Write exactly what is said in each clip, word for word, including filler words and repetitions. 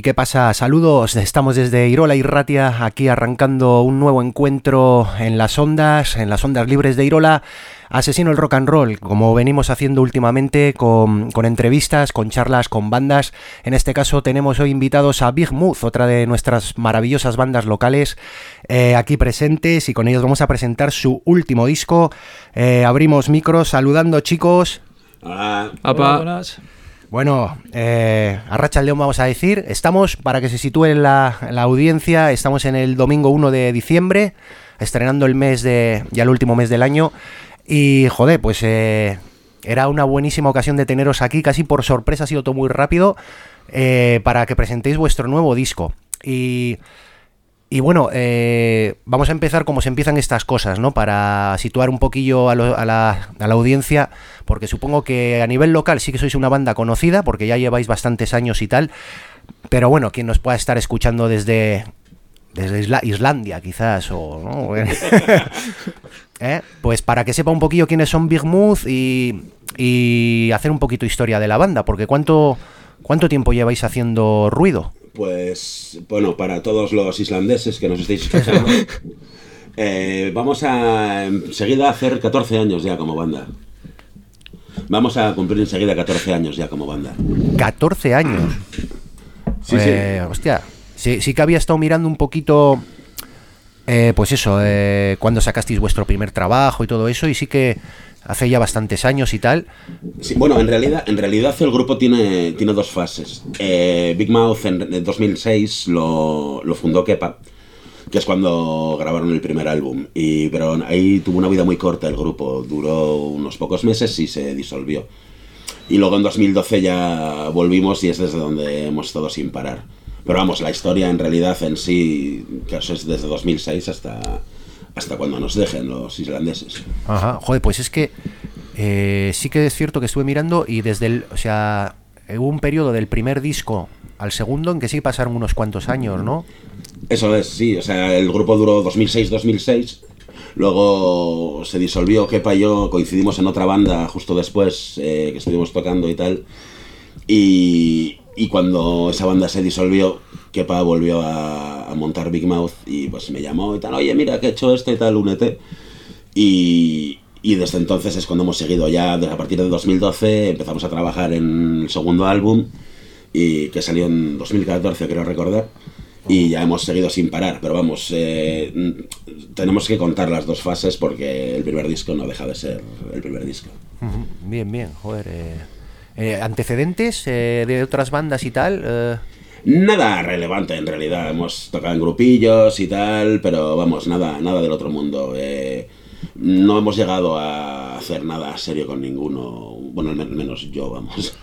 ¿Y qué pasa? Saludos, estamos desde Irola y Ratia, aquí arrancando un nuevo encuentro en las ondas, en las ondas libres de Irola. Asesino el rock and roll, como venimos haciendo últimamente con, con entrevistas, con charlas, con bandas. En este caso tenemos hoy invitados a Big Mouth, otra de nuestras maravillosas bandas locales eh, aquí presentes, y con ellos vamos a presentar su último disco. Eh, abrimos micros, saludando, chicos. Hola. Hola, buenas. Bueno, eh, arracha el león vamos a decir. Estamos, para que se sitúe en la, en la audiencia, estamos en el domingo uno de diciembre, estrenando el mes de, ya el último mes del año. Y joder, pues eh, era una buenísima ocasión de teneros aquí, casi por sorpresa, ha sido todo muy rápido, eh, para que presentéis vuestro nuevo disco. Y, y bueno, eh, vamos a empezar como se empiezan estas cosas, ¿no? Para situar un poquillo a, lo, a, la, a la audiencia, porque supongo que a nivel local sí que sois una banda conocida, porque ya lleváis bastantes años y tal, pero bueno, quien nos pueda estar escuchando desde... desde Isla- Islandia quizás, o ¿no? ¿Eh? Pues para que sepa un poquillo quiénes son Big Mouth y, y hacer un poquito historia de la banda, porque ¿cuánto, cuánto tiempo lleváis haciendo ruido? Pues, bueno, para todos los islandeses que nos estéis escuchando, eh, vamos a enseguida hacer catorce años ya como banda. Vamos a cumplir enseguida catorce años ya como banda. catorce años. Sí, eh, sí. Hostia, sí, sí que había estado mirando un poquito, eh, pues eso, eh, cuando sacasteis vuestro primer trabajo y todo eso, y sí que hace ya bastantes años y tal. Sí, bueno, en realidad, en realidad el grupo tiene, tiene dos fases. Eh, Big Mouth en dos mil seis lo, lo fundó Kepa, que es cuando grabaron el primer álbum. Y, pero ahí tuvo una vida muy corta el grupo, duró unos pocos meses y se disolvió. Y luego en dos mil doce ya volvimos y es desde donde hemos estado sin parar. Pero vamos, la historia en realidad en sí, que eso es desde dos mil seis hasta, hasta cuando nos dejen los islandeses. Ajá, joder, pues es que eh, sí que es cierto que estuve mirando y desde el, o sea, hubo un periodo del primer disco al segundo en que sí pasaron unos cuantos años, ¿no? Eso es, sí, o sea, el grupo duró dos mil seis dos mil seis, luego se disolvió, Kepa y yo coincidimos en otra banda justo después, eh, que estuvimos tocando y tal, y... Y cuando esa banda se disolvió, Kepa volvió a, a montar Big Mouth y pues me llamó y tal, oye, mira, que he hecho este y tal, únete. Y, y desde entonces es cuando hemos seguido ya, a partir de dos mil doce empezamos a trabajar en el segundo álbum, y que salió en dos mil catorce, creo recordar, y ya hemos seguido sin parar. Pero vamos, eh, tenemos que contar las dos fases porque el primer disco no deja de ser el primer disco. Uh-huh. Bien, bien, joder... Eh... Eh, ¿Antecedentes eh, de otras bandas y tal? Eh... Nada relevante en realidad, hemos tocado en grupillos y tal, pero vamos, nada, nada del otro mundo. Eh, no hemos llegado a hacer nada serio con ninguno, bueno, al menos yo, vamos.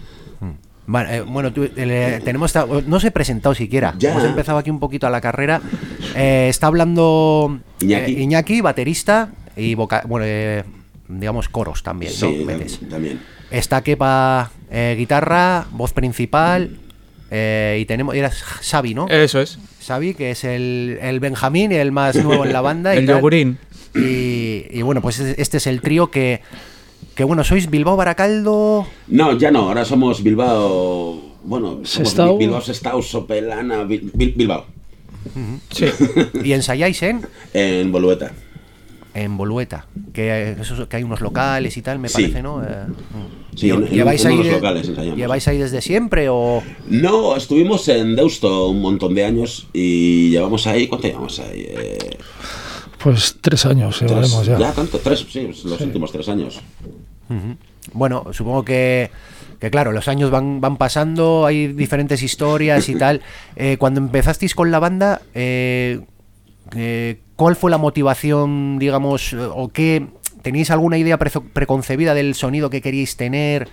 Bueno, eh, bueno tú, eh, tenemos, no os he presentado siquiera, ya. Hemos empezado aquí un poquito a la carrera. Eh, está hablando Iñaki, eh, Iñaki baterista y voca- bueno, eh, digamos coros también, sí, ¿no? Metes. También. Está Kepa, eh, guitarra, voz principal, eh, y tenemos, era Xavi, ¿no? Eso es. Xavi, que es el, el Benjamín, el más nuevo en la banda. El y tal. yogurín. Y, y bueno, pues este es el trío que, que bueno, ¿sois Bilbao Baracaldo? No, ya no, ahora somos Bilbao, bueno, somos Sestao. Bilbao, Sestao, Sopelana, Bil, Bil, Bilbao. Uh-huh. Sí. ¿Y ensayáis en? En Bolueta. En Bolueta, que, eso, que hay unos locales y tal, me Sí. parece, ¿no? Eh, Sí, en, en, ¿Lleváis, en ahí unos de, locales ensayamos. ¿Lleváis ahí desde siempre o...? No, estuvimos en Deusto un montón de años y llevamos ahí, ¿cuánto llevamos ahí? Eh, Pues tres años tres, llevaremos ya. Ya, tanto, tres, sí, los Sí. últimos tres años. Uh-huh. Bueno, supongo que, que claro, los años van, van pasando, hay diferentes historias y tal. Eh, cuando empezasteis con la banda, eh, eh, ¿cuál fue la motivación, digamos, o qué... ¿Teníais alguna idea pre- preconcebida del sonido que queríais tener?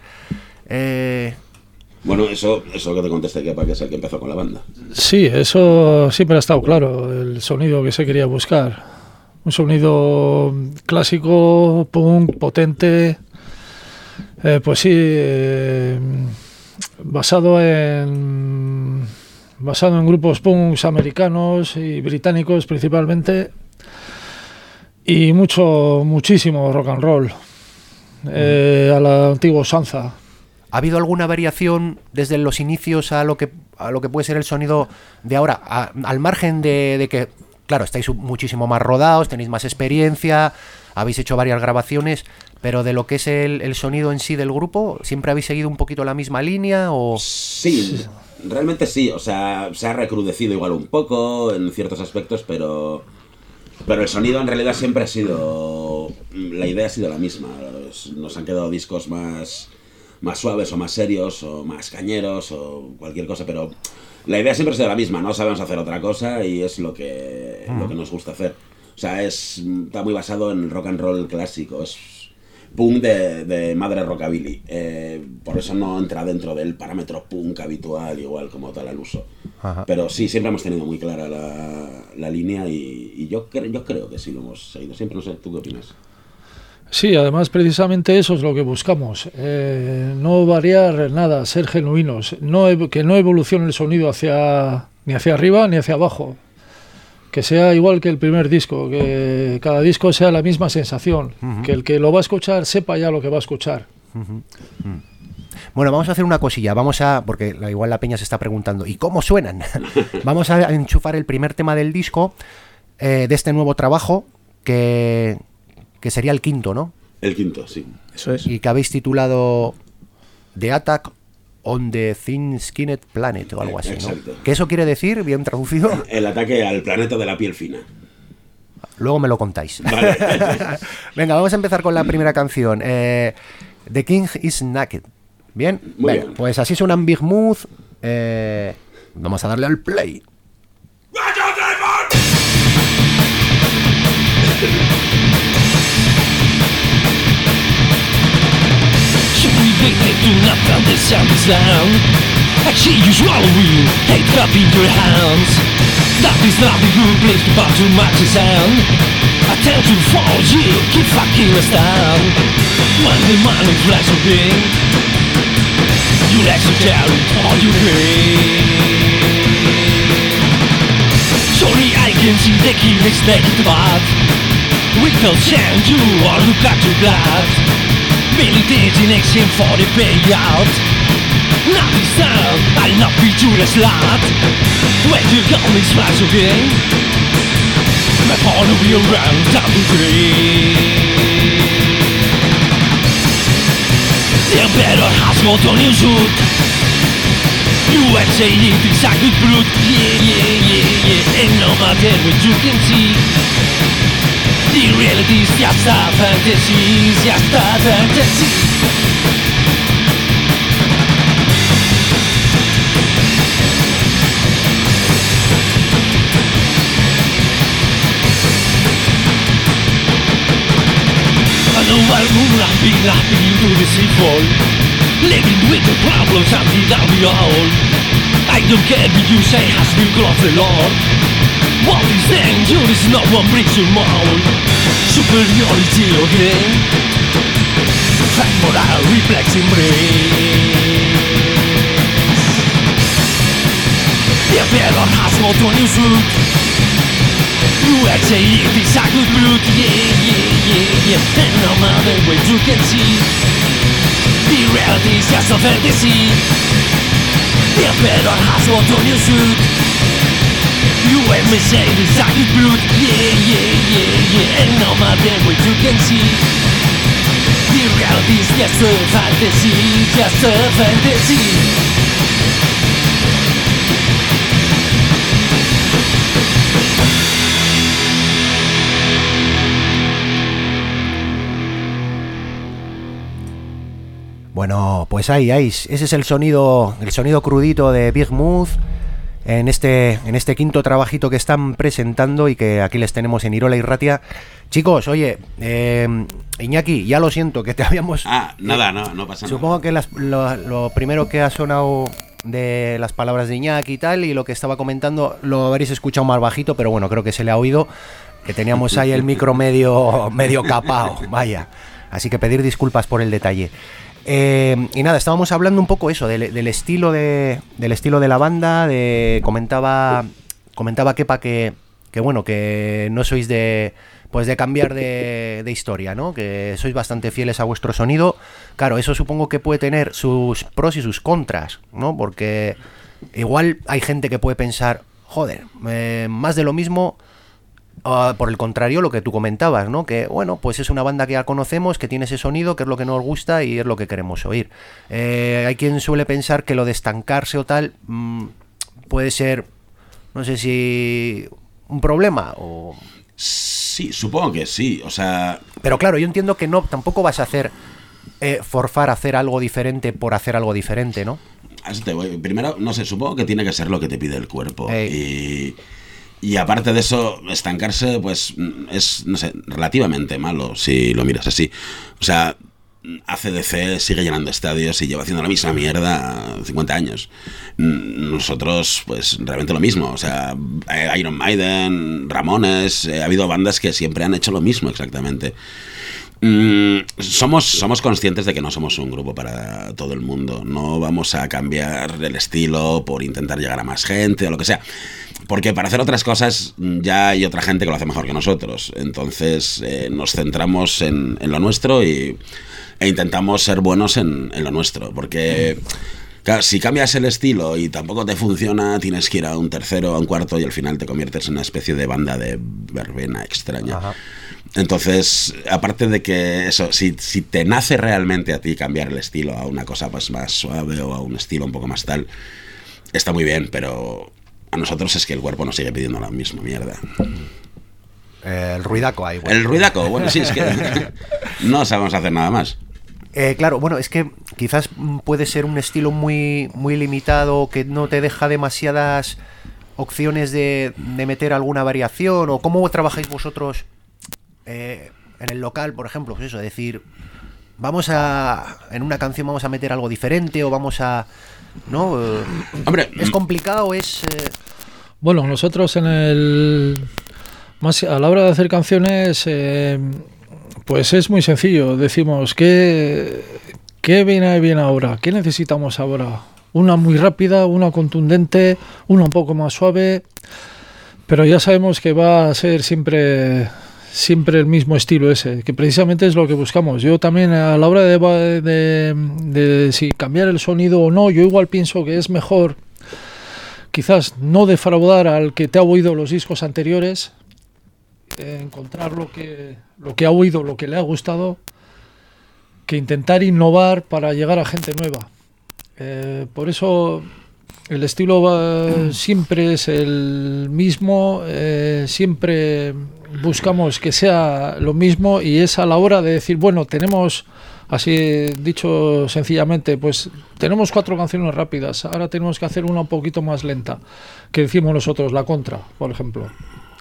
Eh... Bueno, eso, eso que te contesté, que para que es el que empezó con la banda. Sí, eso siempre ha estado claro, el sonido que se quería buscar. Un sonido clásico, punk, potente, eh, pues sí, eh, basado en basado en grupos punks americanos y británicos principalmente, y mucho, muchísimo rock and roll, eh, a la antigua usanza. ¿Ha habido alguna variación desde los inicios a lo que a lo que puede ser el sonido de ahora? A, al margen de, de que, claro, estáis muchísimo más rodados, tenéis más experiencia, habéis hecho varias grabaciones, pero de lo que es el, el sonido en sí del grupo, ¿siempre habéis seguido un poquito la misma línea? O sí, realmente sí. O sea, se ha recrudecido igual un poco en ciertos aspectos, pero... Pero el sonido en realidad siempre ha sido... La idea ha sido la misma. Nos han quedado discos más... más suaves o más serios o más cañeros o cualquier cosa, pero la idea siempre ha sido la misma, no sabemos hacer otra cosa y es lo que, mm. lo que nos gusta hacer. O sea, es, está muy basado en el rock and roll clásico, es punk de, de madre rockabilly, eh, por eso no entra dentro del parámetro punk habitual igual como tal al uso. Ajá. Pero sí, siempre hemos tenido muy clara la, la línea y, y yo, cre- yo creo que sí lo hemos seguido siempre, no sé, ¿tú qué opinas? Sí, además precisamente eso es lo que buscamos, eh, no variar nada, ser genuinos, no, que no evolucione el sonido hacia ni hacia arriba ni hacia abajo, que sea igual que el primer disco, que cada disco sea la misma sensación, uh-huh. que el que lo va a escuchar sepa ya lo que va a escuchar. Uh-huh. Uh-huh. Bueno, vamos a hacer una cosilla, vamos a, porque igual la peña se está preguntando, ¿y cómo suenan? Vamos a enchufar el primer tema del disco, eh, de este nuevo trabajo, que... que sería el quinto, ¿no? El quinto, sí. Eso es. Y que habéis titulado The Attack on the Thin-Skinned Planet o algo así, exacto. ¿no? ¿Qué eso quiere decir, bien traducido? El ataque al planeta de la piel fina. Luego me lo contáis. Vale. Venga, vamos a empezar con la primera canción. Eh, The King is Naked. ¿Bien? Muy Venga, bien. Pues así suena en Big Mood. Eh, vamos a darle al play. They do not understand the sound. I see you swallowing, hate cup in your hands. That is not a good place to bow too much sound. I tell you for you, keep fucking us down. When the money flies again, you like to carry all you gain. Sorry, I can see the king is naked, but we don't send you or look at your blood. Militating action for the payout. Not this time, I'll not be too the slut. When you got me smash again, my phone will be around down the drain. The better has got on your suit. You ain't saying it's a good brute. Yeah, yeah, yeah, yeah. And no matter what you can see, the reality is just a fantasy, it's just a fantasy. I know I'll move and be laughing into the sea fall, living with the problems until that we all. I don't care if you say has been close the Lord. What is dangerous, no one breaks your mold. Superiority again, fact moral reflexing brains. The better has got on your suit. You say it is a good brute. Yeah, yeah, yeah, yeah. And no matter what you can see, the reality is just a fantasy. The better has got on your suit. You and me say it's a good brute. Yeah, yeah, yeah, yeah. And no matter what you can see, the reality is just a fantasy, just a fantasy. Bueno, pues ahí, ahí, ese es el sonido, el sonido crudito de Big Mood en este, en este quinto trabajito que están presentando y que aquí les tenemos en Irola y Ratia. Chicos, oye, eh, Iñaki, ya lo siento que te habíamos... Ah, nada, no, no pasa nada. Supongo que las, lo, lo primero que ha sonado de las palabras de Iñaki y tal, y lo que estaba comentando, lo habréis escuchado más bajito, pero bueno, creo que se le ha oído, que teníamos ahí el micro medio, medio capao, vaya. Así que pedir disculpas por el detalle. Eh, y nada, estábamos hablando un poco eso del, del estilo de del estilo de la banda. De comentaba comentaba Kepa que que bueno que no sois de pues de cambiar de, de historia, ¿no? Que sois bastante fieles a vuestro sonido. Claro, eso supongo que puede tener sus pros y sus contras, ¿no? Porque igual hay gente que puede pensar, joder, eh, más de lo mismo. Uh, por el contrario, lo que tú comentabas, ¿no? Que, bueno, pues es una banda que ya conocemos, que tiene ese sonido, que es lo que nos gusta y es lo que queremos oír. Eh, hay quien suele pensar que lo de estancarse o tal mmm, puede ser, no sé si un problema o... Sí, supongo que sí, o sea... Pero claro, yo entiendo que no, tampoco vas a hacer, eh, forzar a hacer algo diferente por hacer algo diferente, ¿no? Primero, no sé, supongo que tiene que ser lo que te pide el cuerpo. Hey. Y... Y aparte de eso, estancarse, pues es, no sé, relativamente malo si lo miras así. O sea, A C D C sigue llenando estadios y lleva haciendo la misma mierda cincuenta años. Nosotros, pues realmente lo mismo. O sea, Iron Maiden, Ramones, eh, ha habido bandas que siempre han hecho lo mismo exactamente. Mm, somos, somos conscientes de que no somos un grupo para todo el mundo. No vamos a cambiar el estilo por intentar llegar a más gente o lo que sea. Porque para hacer otras cosas ya hay otra gente que lo hace mejor que nosotros. Entonces eh, nos centramos en, en lo nuestro y, e intentamos ser buenos en, en lo nuestro. Porque claro, si cambias el estilo y tampoco te funciona, tienes que ir a un tercero, a un cuarto y al final te conviertes en una especie de banda de verbena extraña. Ajá. Entonces, aparte de que eso, si, si te nace realmente a ti cambiar el estilo a una cosa pues más suave o a un estilo un poco más tal, está muy bien, pero... A nosotros es que el cuerpo nos sigue pidiendo la misma mierda. Eh, el ruidaco ahí. Bueno. El ruidaco, bueno, sí, es que no sabemos hacer nada más. Eh, claro, bueno, es que quizás puede ser un estilo muy, muy limitado, que no te deja demasiadas opciones de, de meter alguna variación, o cómo trabajáis vosotros eh, en el local, por ejemplo, pues eso, decir, vamos a, en una canción vamos a meter algo diferente, o vamos a... ¿No? Eh, Hombre, ¿es complicado? ¿Es...? Eh... Bueno, nosotros en el... Más a la hora de hacer canciones, eh, pues es muy sencillo. Decimos, ¿qué, qué viene bien ahora? ¿Qué necesitamos ahora? Una muy rápida, una contundente, una un poco más suave, pero ya sabemos que va a ser siempre... siempre el mismo estilo ese, que precisamente es lo que buscamos. Yo también a la hora de, de, de, de si cambiar el sonido o no, yo igual pienso que es mejor quizás no defraudar al que te ha oído los discos anteriores, eh, encontrar lo que, lo que ha oído, lo que le ha gustado, que intentar innovar para llegar a gente nueva. Eh, por eso... El estilo va, siempre es el mismo, eh, siempre buscamos que sea lo mismo y es a la hora de decir, bueno, tenemos, así dicho sencillamente, pues tenemos cuatro canciones rápidas, ahora tenemos que hacer una un poquito más lenta, que decimos nosotros, la contra, por ejemplo.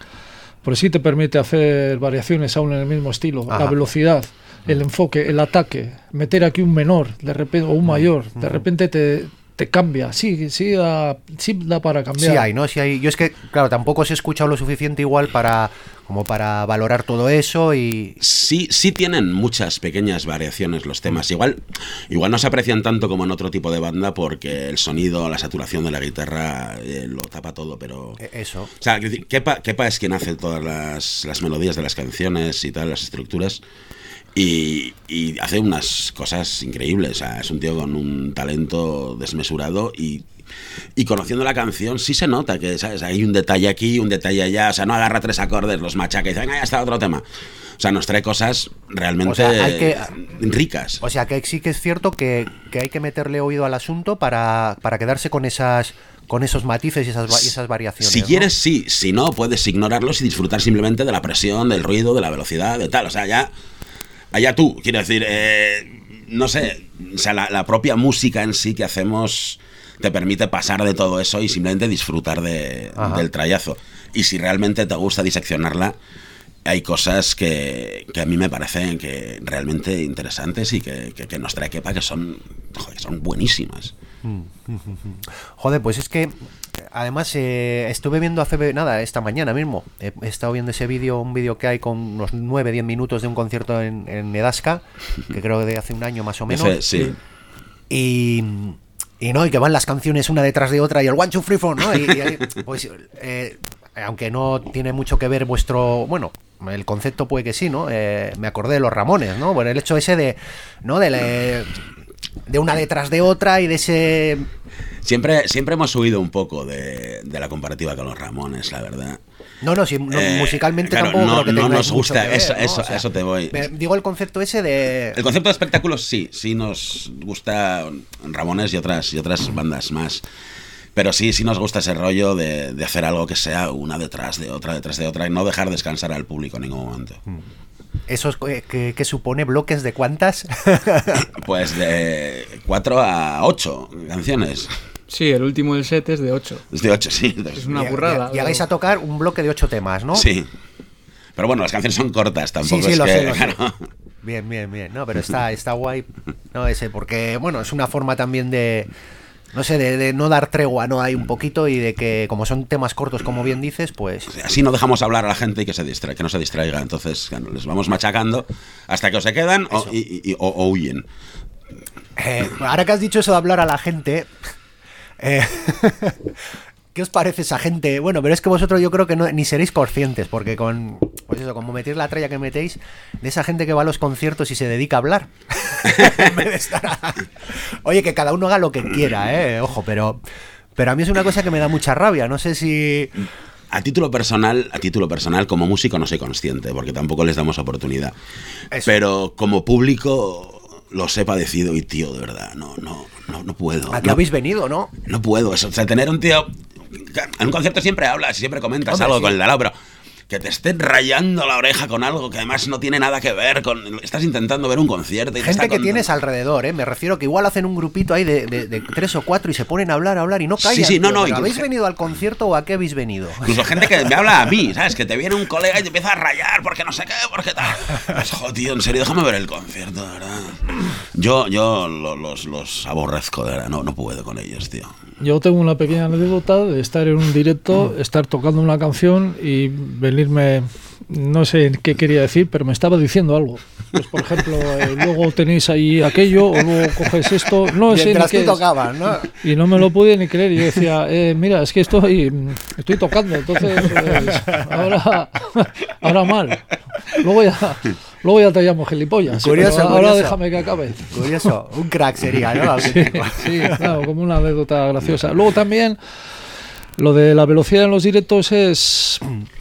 Por sí te permite hacer variaciones aún en el mismo estilo, Ajá. la velocidad, el enfoque, el ataque, meter aquí un menor de repente o un mayor, de repente te... te cambia, sí, sí da, sí da para cambiar. Sí hay, ¿no? Sí hay. Yo es que, claro, tampoco os he escuchado lo suficiente igual para como para valorar todo eso y... Sí, sí tienen muchas pequeñas variaciones los temas. Igual, igual no se aprecian tanto como en otro tipo de banda porque el sonido, la saturación de la guitarra eh, lo tapa todo, pero... Eso. O sea, Kepa, Kepa es quien hace todas las, las melodías de las canciones y tal, las estructuras. Y, y hace unas cosas increíbles, o sea, es un tío con un talento desmesurado y, y conociendo la canción sí se nota que, ¿sabes? Hay un detalle aquí, un detalle allá, o sea, no agarra tres acordes, los machaca y dice, venga, ya está otro tema. O sea, nos trae cosas realmente o sea, hay que, ricas. O sea, que sí que es cierto que, que hay que meterle oído al asunto para, para quedarse con esas... con esos matices y esas, y esas variaciones. Si quieres, ¿no? Sí, si no, puedes ignorarlos y disfrutar simplemente de la presión, del ruido, de la velocidad, de tal, o sea, ya... Allá tú, quiero decir, eh, no sé, o sea, la, la propia música en sí que hacemos te permite pasar de todo eso y simplemente disfrutar de, del trayazo. Y si realmente te gusta diseccionarla, hay cosas que, que a mí me parecen que realmente interesantes y que, que, que nos trae Kepa que son, joder, que son buenísimas. Joder, pues es que además eh, estuve viendo hace nada, esta mañana mismo, he, he estado viendo ese vídeo, un vídeo que hay con unos nueve diez minutos de un concierto en, en Nedasca, que creo que de hace un año más o menos. Ese, sí. Y, y no, y que van las canciones una detrás de otra y el one, two, three, four, ¿no? Y, y, pues, eh, aunque no tiene mucho que ver vuestro, bueno, el concepto puede que sí, ¿no? Eh, me acordé de los Ramones, ¿no? Bueno, el hecho ese de, ¿no? De, la, de una detrás de otra y de ese... Siempre, siempre hemos huido un poco de, de la comparativa con los Ramones, la verdad. No, no, si, no eh, musicalmente claro, tampoco no, creo que no tengáis nos mucho gusta, que ver, eso, ¿no? eso, O sea, eso te voy. me, digo el concepto ese de... El concepto de espectáculos sí, sí nos gusta Ramones y otras, y otras bandas más. Pero sí, sí nos gusta ese rollo de, de hacer algo que sea una detrás de otra, detrás de otra, y no dejar descansar al público en ningún momento. ¿Eso es que, que supone bloques de cuántas? Pues de cuatro a ocho canciones. Sí, el último del set es de ocho. Es de ocho, sí. Es una Y- burrada. Y, y hagáis a tocar un bloque de ocho temas, ¿no? Sí. Pero bueno, las canciones son cortas, tampoco Sí, sí, es lo que... sé, lo sé. claro. Bien, bien, bien. No, pero está, está guay. No, ese, porque, bueno, es una forma también de... No sé, de, de no dar tregua, ¿no? Hay un poquito y de que, como son temas cortos, como bien dices, pues... Así no dejamos hablar a la gente y que se distra que no se distraiga. Entonces, claro, les vamos machacando hasta que o se quedan o, y, y- o- o huyen. Eh, ahora que has dicho eso de hablar a la gente... eh, ¿qué os parece esa gente? Bueno, pero es que vosotros yo creo que no, ni seréis conscientes, porque con... Pues eso, como metéis la tralla que metéis, de esa gente que va a los conciertos y se dedica a hablar. En vez de estar a- Oye, que cada uno haga lo que quiera, ¿eh? Ojo, pero... Pero a mí es una cosa que me da mucha rabia. No sé si... A título personal, a título personal, como músico no soy consciente, porque tampoco les damos oportunidad. Eso. Pero como público los he padecido y, tío, de verdad, no, no, no, no puedo. ¿A qué no, habéis venido, no? no puedo. Eso, o sea, tener un tío... En un concierto siempre hablas y siempre comentas Hombre, algo sí. con el de al lado, pero... Que te estén rayando la oreja con algo que además no tiene nada que ver con... Estás intentando ver un concierto y te Gente está que contando- tienes alrededor, ¿eh? Me refiero que igual hacen un grupito ahí de, de- de tres o cuatro y se ponen a hablar, a hablar y no callan. Sí, sí, no, tío. no, ¿Pero incluso- ¿habéis venido al concierto o a qué habéis venido? Incluso gente que me habla a mí, ¿sabes? Que te viene un colega y te empieza a rayar porque no sé qué, porque tal. Pues, joder, tío, en serio, déjame ver el concierto, de verdad. Yo, yo lo- los, los aborrezco, de verdad. No, no puedo con ellos, tío. Yo tengo una pequeña anécdota de estar en un directo, estar tocando una canción y venirme, no sé qué quería decir, pero me estaba diciendo algo. Pues por ejemplo, eh, luego tenéis ahí aquello, o luego coges esto, no sé ni Mientras qué tú es. tocabas, ¿no? Y no me lo pude ni creer. Y yo decía, eh, mira, es que estoy, estoy tocando, entonces pues, ahora, ahora mal. Luego ya, luego ya te llamo gilipollas. Curioso, pero ahora curioso. déjame que acabe. Curioso, un crack sería, ¿no? Sí, sí, claro, como una anécdota graciosa. Luego también, lo de la velocidad en los directos es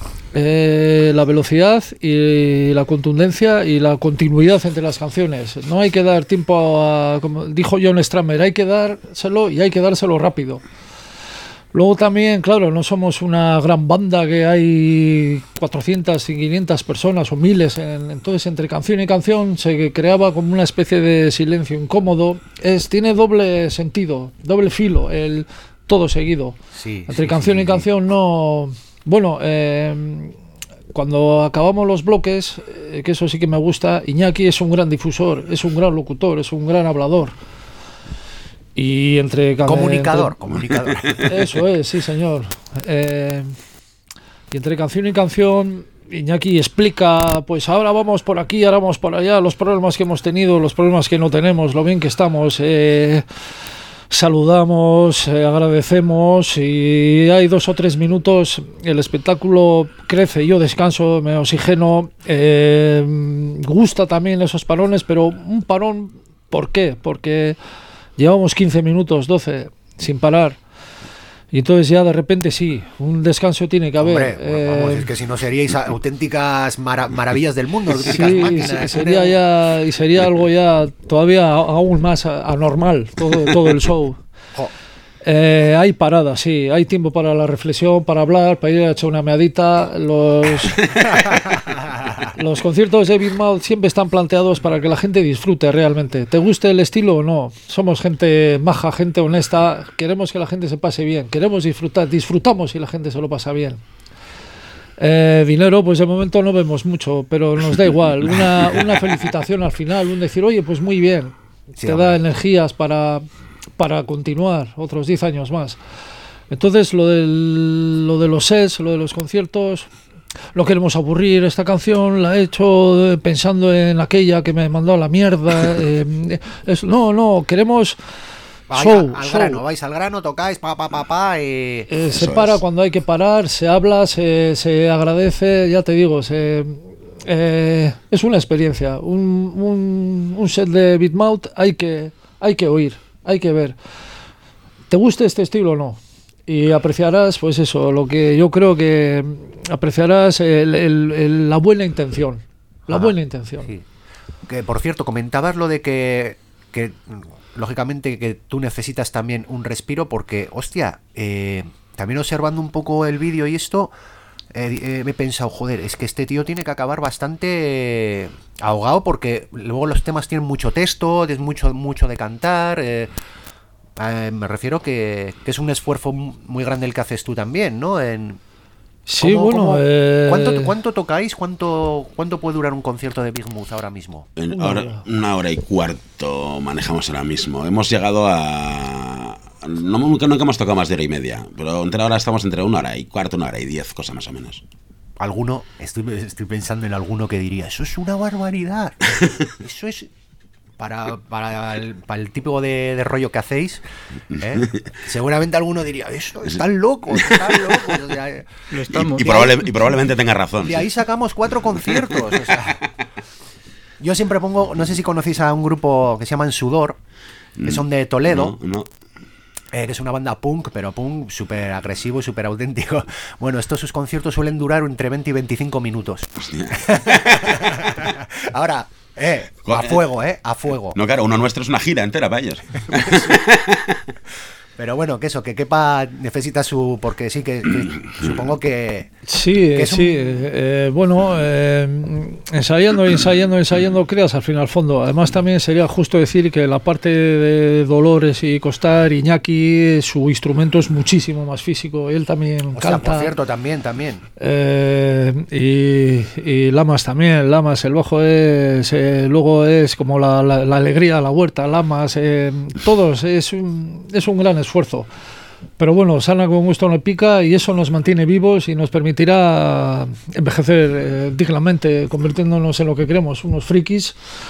eh, la velocidad y la contundencia y la continuidad entre las canciones. No hay que dar tiempo a, como dijo John Stramer, hay que dárselo y hay que dárselo rápido. Luego también, claro, no somos una gran banda que hay cuatrocientas y quinientas personas o miles. En, entonces, entre canción y canción se creaba como una especie de silencio incómodo. Es, tiene doble sentido, doble filo, el todo seguido. Sí, Entre sí, canción sí, y sí. canción no... Bueno, eh, cuando acabamos los bloques, eh, que eso sí que me gusta, Iñaki es un gran difusor, es un gran locutor, es un gran hablador. Y entre can- Comunicador, entre- comunicador. Eso es, sí, señor. Eh, y entre canción y canción, Iñaki explica, pues ahora vamos por aquí, ahora vamos por allá, los problemas que hemos tenido, los problemas que no tenemos, lo bien que estamos. Eh, saludamos, eh, agradecemos y hay dos o tres minutos, el espectáculo crece, yo descanso, me oxigeno, eh, gusta también esos parones, pero un parón, ¿por qué? Porque llevamos quince minutos, doce, sin parar. Y entonces ya de repente sí, un descanso tiene que haber. Hombre, eh, vamos, es que si no seríais a- auténticas mara- maravillas del mundo, auténticas sí, máquinas. se- sería ya, y sería algo ya todavía a- aún más a- anormal, todo, todo el show. Jo. Eh, hay paradas, sí, hay tiempo para la reflexión, para hablar, para ir a echar una meadita. Los, los conciertos de Big Mouth siempre están planteados para que la gente disfrute realmente. ¿Te guste el estilo o no? Somos gente maja, gente honesta, queremos que la gente se pase bien, queremos disfrutar, disfrutamos si la gente se lo pasa bien. Eh, dinero, pues de momento no vemos mucho, pero nos da igual. Una, una felicitación al final, un decir, oye, pues muy bien, Sí, te hombre. da energías para, para continuar otros diez años más. Entonces, lo, del, lo de los sets, lo de los conciertos, no queremos aburrir. Esta canción la he hecho eh, pensando en aquella que me mandó a la mierda. eh, es, no, no, queremos Vais show, al show. grano, vais al grano, tocáis, pa, pa, pa, pa, y... Eh, se Eso para es. cuando hay que parar, se habla, se, se agradece, ya te digo, se, eh, es una experiencia. Un, un, un set de Beatmouth hay que, hay que oír, hay que ver. ¿Te gusta este estilo o no? Y apreciarás, pues eso, lo que yo creo que apreciarás el, el, el, la buena intención. La Ajá, buena intención. sí. Que, por cierto, comentabas lo de que, que lógicamente, que tú necesitas también un respiro porque, hostia, eh, también observando un poco el vídeo y esto, eh, eh, me he pensado, joder, es que este tío tiene que acabar bastante eh, ahogado porque luego los temas tienen mucho texto, es mucho, mucho de cantar... Eh, Eh, me refiero que, que es un esfuerzo muy grande el que haces tú también, ¿no? En, Sí, ¿cómo, bueno... cómo, eh... ¿cuánto, ¿Cuánto tocáis? ¿Cuánto, ¿Cuánto puede durar un concierto de Big Mouth ahora mismo? En Una hora- hora. una hora y cuarto manejamos ahora mismo. Hemos llegado a... No, nunca, nunca hemos tocado más de hora y media, pero entre ahora estamos entre una hora y cuarto, una hora y diez, cosa más o menos. Alguno, estoy, estoy pensando en alguno que diría, eso es una barbaridad. Eso es... Para, para, el, para el tipo de, de rollo que hacéis, ¿eh? Seguramente alguno diría, eso, están locos, están locos. O sea, Lo Y, estamos. y probable- y probablemente tenga razón. de ahí sacamos cuatro conciertos. O sea. Yo siempre pongo, no sé si conocéis a un grupo que se llaman Sudor, que son de Toledo. No, no. Eh, que es una banda punk, pero punk súper agresivo y súper auténtico. Bueno, estos sus conciertos suelen durar entre veinte y veinticinco minutos. Hostia. Ahora, eh, a fuego, eh, a fuego. No, claro, uno nuestro es una gira entera para ellos. Pero bueno, que eso, que Kepa necesita su... Porque sí, que, que supongo que... Sí, que es un- sí. eh, bueno, eh, ensayando, ensayando, ensayando, creas al fin al fondo. Además, también sería justo decir que la parte de Dolores y Costar, Iñaki, su instrumento es muchísimo más físico. Él también O sea, canta. por cierto, también, también. Eh, y, y Lamas también. Lamas, el bajo es. Eh, luego es como la, la, la alegría, la huerta. Lamas, eh, todos. Es un, es un gran esfuerzo. Pero bueno, sana con gusto no pica y eso nos mantiene vivos y nos permitirá envejecer eh, dignamente, convirtiéndonos en lo que queremos, unos frikis.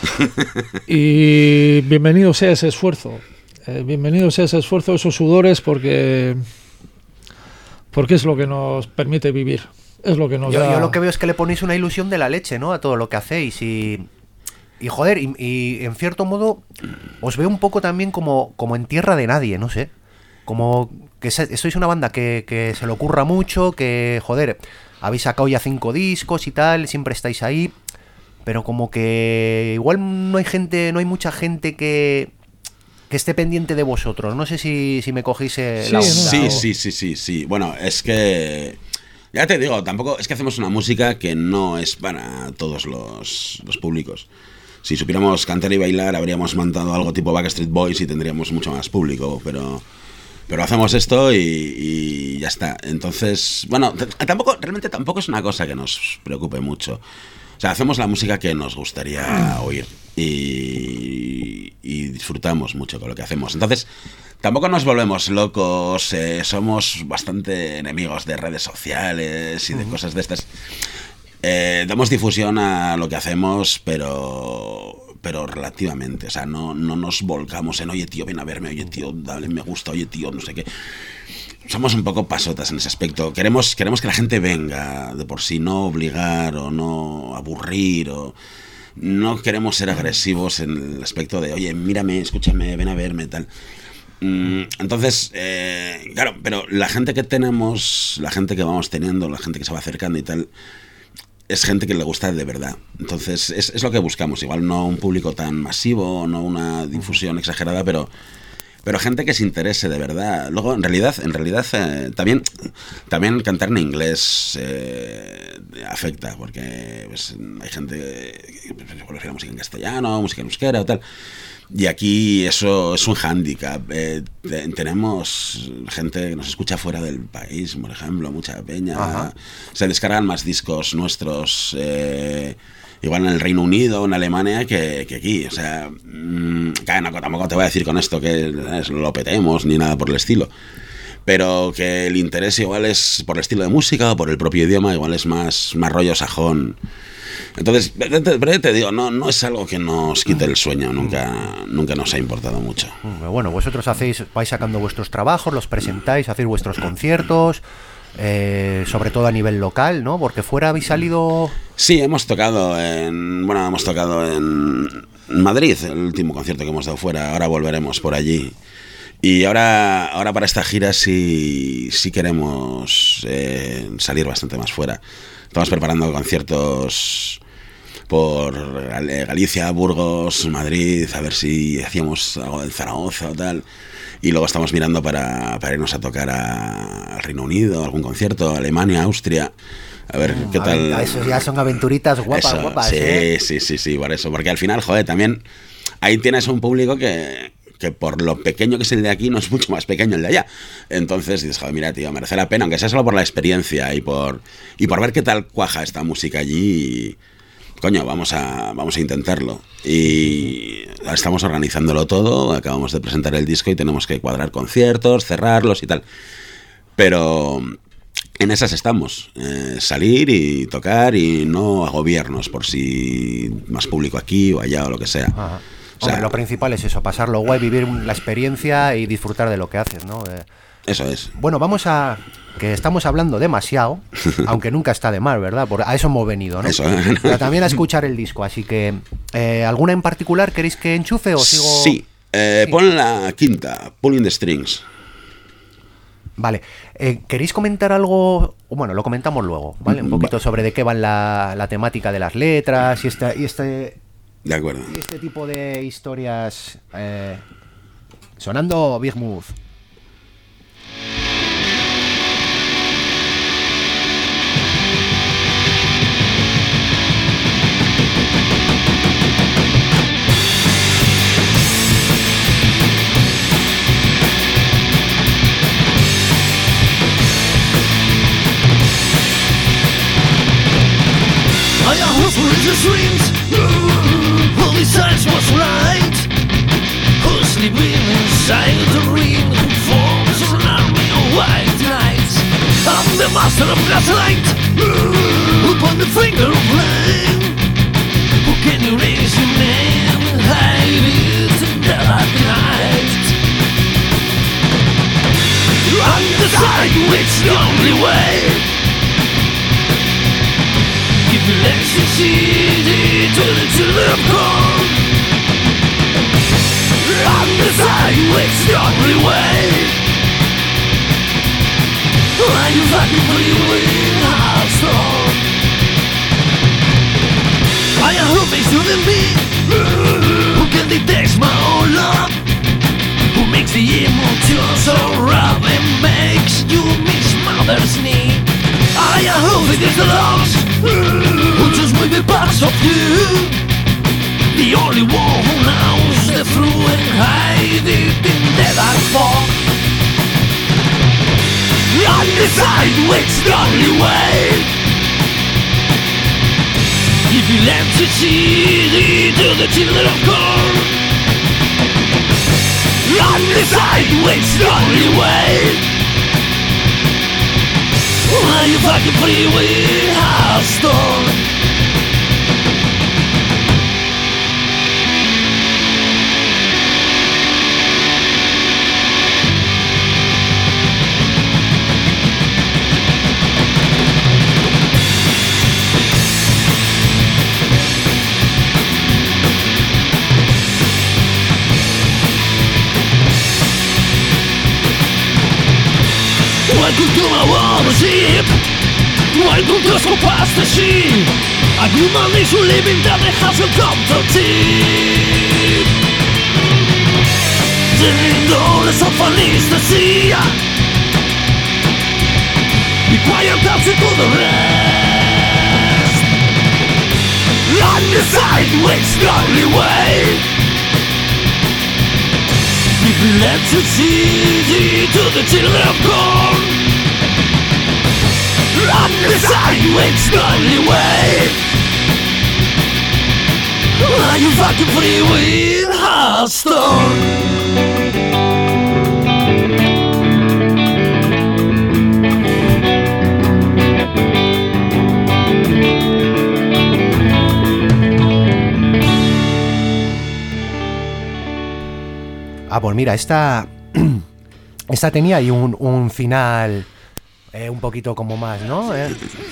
Y bienvenido sea ese esfuerzo. Eh, bienvenido sea ese esfuerzo, esos sudores, porque, porque es lo que nos permite vivir. Es lo que nos Yo, da... yo lo que veo es que le ponéis una ilusión de la leche, ¿no? A todo lo que hacéis y... Y joder, y, y en cierto modo os veo un poco también como, como en tierra de nadie, no sé. Como que se- sois una banda que, que se le ocurra mucho, que, joder, habéis sacado ya cinco discos y tal, siempre estáis ahí, pero como que igual no hay gente, no hay mucha gente que, que esté pendiente de vosotros. No sé si, si me cogéis eh, Sí, la ¿no? onda. Sí, o- sí, sí, sí, sí. Bueno, es que... Ya te digo, tampoco... Es que hacemos una música que no es para todos los, los públicos. Si supiéramos cantar y bailar, habríamos montado algo tipo Backstreet Boys y tendríamos mucho más público, pero... Pero hacemos esto y, y ya está. Entonces, bueno, t- tampoco, realmente tampoco es una cosa que nos preocupe mucho. O sea, hacemos la música que nos gustaría oír y, y disfrutamos mucho con lo que hacemos. Entonces, tampoco nos volvemos locos, eh, somos bastante enemigos de redes sociales y de cosas de estas. Eh, damos difusión a lo que hacemos, pero pero relativamente, o sea, no, no nos volcamos en, oye tío, ven a verme, oye tío, dale me gusta, oye tío, no sé qué. Somos un poco pasotas en ese aspecto. Queremos, queremos que la gente venga de por sí, no obligar o no aburrir o... No queremos ser agresivos en el aspecto de, oye, mírame, escúchame, ven a verme, tal. Mm, Entonces, eh, claro, pero la gente que tenemos, la gente que vamos teniendo, la gente que se va acercando y tal, es gente que le gusta de verdad. Entonces, es, es lo que buscamos. Igual no un público tan masivo, no una difusión exagerada, pero... Pero gente que se interese de verdad. Luego, en realidad, en realidad eh, también, también cantar en inglés eh, afecta, porque pues, hay gente que prefiere música en castellano, música en euskera o tal. Y aquí eso es un hándicap. Eh, te- tenemos gente que nos escucha fuera del país, por ejemplo, mucha peña. Ajá. Se descargan más discos nuestros... Eh, igual en el Reino Unido o en Alemania que, que aquí, o sea, mmm, claro, no, tampoco te voy a decir con esto que es, lo petemos ni nada por el estilo, pero que el interés igual es por el estilo de música o por el propio idioma, igual es más, más rollo sajón. Entonces, pero ya te digo, no, no es algo que nos quite el sueño, nunca, nunca nos ha importado mucho. Bueno, vosotros hacéis, vais sacando vuestros trabajos, los presentáis, hacéis vuestros conciertos, eh, sobre todo a nivel local, ¿no? Porque fuera habéis salido... Sí, hemos tocado en, bueno, hemos tocado en Madrid, el último concierto que hemos dado fuera, ahora volveremos por allí. Y ahora, ahora para esta gira sí, sí queremos eh, salir bastante más fuera. Estamos preparando conciertos por Galicia, Burgos, Madrid, a ver si hacíamos algo en Zaragoza o tal. Y luego estamos mirando para, para irnos a tocar a, al Reino Unido, algún concierto, Alemania, Austria. A ver qué tal. Eso ya son aventuritas guapas, eso, guapas. Sí, ¿eh? sí, sí, sí, por eso. Porque al final, joder, también ahí tienes un público que, que por lo pequeño que es el de aquí no es mucho más pequeño el de allá. Entonces dices, joder, mira, tío, merece la pena, aunque sea solo por la experiencia y por, y por ver qué tal cuaja esta música allí. Y, coño, vamos a, vamos a intentarlo. Y estamos organizándolo todo, acabamos de presentar el disco y tenemos que cuadrar conciertos, cerrarlos y tal. Pero en esas estamos, eh, salir y tocar y no agobiarnos por si más público aquí o allá o lo que sea. Ajá. O sea, Hombre, lo principal es eso, pasarlo guay, vivir la experiencia y disfrutar de lo que haces, ¿no? Eh, eso es. Bueno, vamos a... que estamos hablando demasiado, aunque nunca está de mal, ¿verdad? Por, a eso hemos venido, ¿no? Eso. Pero también a escuchar el disco, así que... Eh, ¿alguna en particular queréis que enchufe o sigo...? Sí, eh, Sí. pon la quinta, Pulling the Strings. Vale, eh, ¿queréis comentar algo? Bueno, lo comentamos luego, ¿vale? Un poquito sobre de qué va la, la temática de las letras y este, y este, De acuerdo. y este tipo de historias. Eh, sonando Big Move. I am hopeful in the streams. Who decides what's right? Who's sleeping inside the ring? Who forms an army of white knights? I'm the master of gaslight. Who point the finger of blame? Who can erase your name and hide it in the dark night? Undecide which the only way. Give electricity to the children of corn. Undecide which the only way. Are you fucking free with Hearthstone? I am who makes you than me. Who can detect my own love? Who makes the emotions so rough and makes you miss mother's knee? I am who figures the loves, who just with the parts of you. The only one who knows the truth and hide it in the dark fog. Undecide which the only way. If you lend to see to the children of corn. Undecide which the only way. Are you fucking free with Hearthstone? Welcome to my worship. Welcome to Scopastasy. A human is who live in that has a comforting. Teniendo esa fantasía. Be quiet, that's it to the rest. Undecide which the only way. Give electricity to the children of corn. Undecide which the only way. Are you fucking free with Hearthstone? Ah, pues mira, esta, esta tenía ahí un, un final eh, un poquito como más, ¿no? Eh,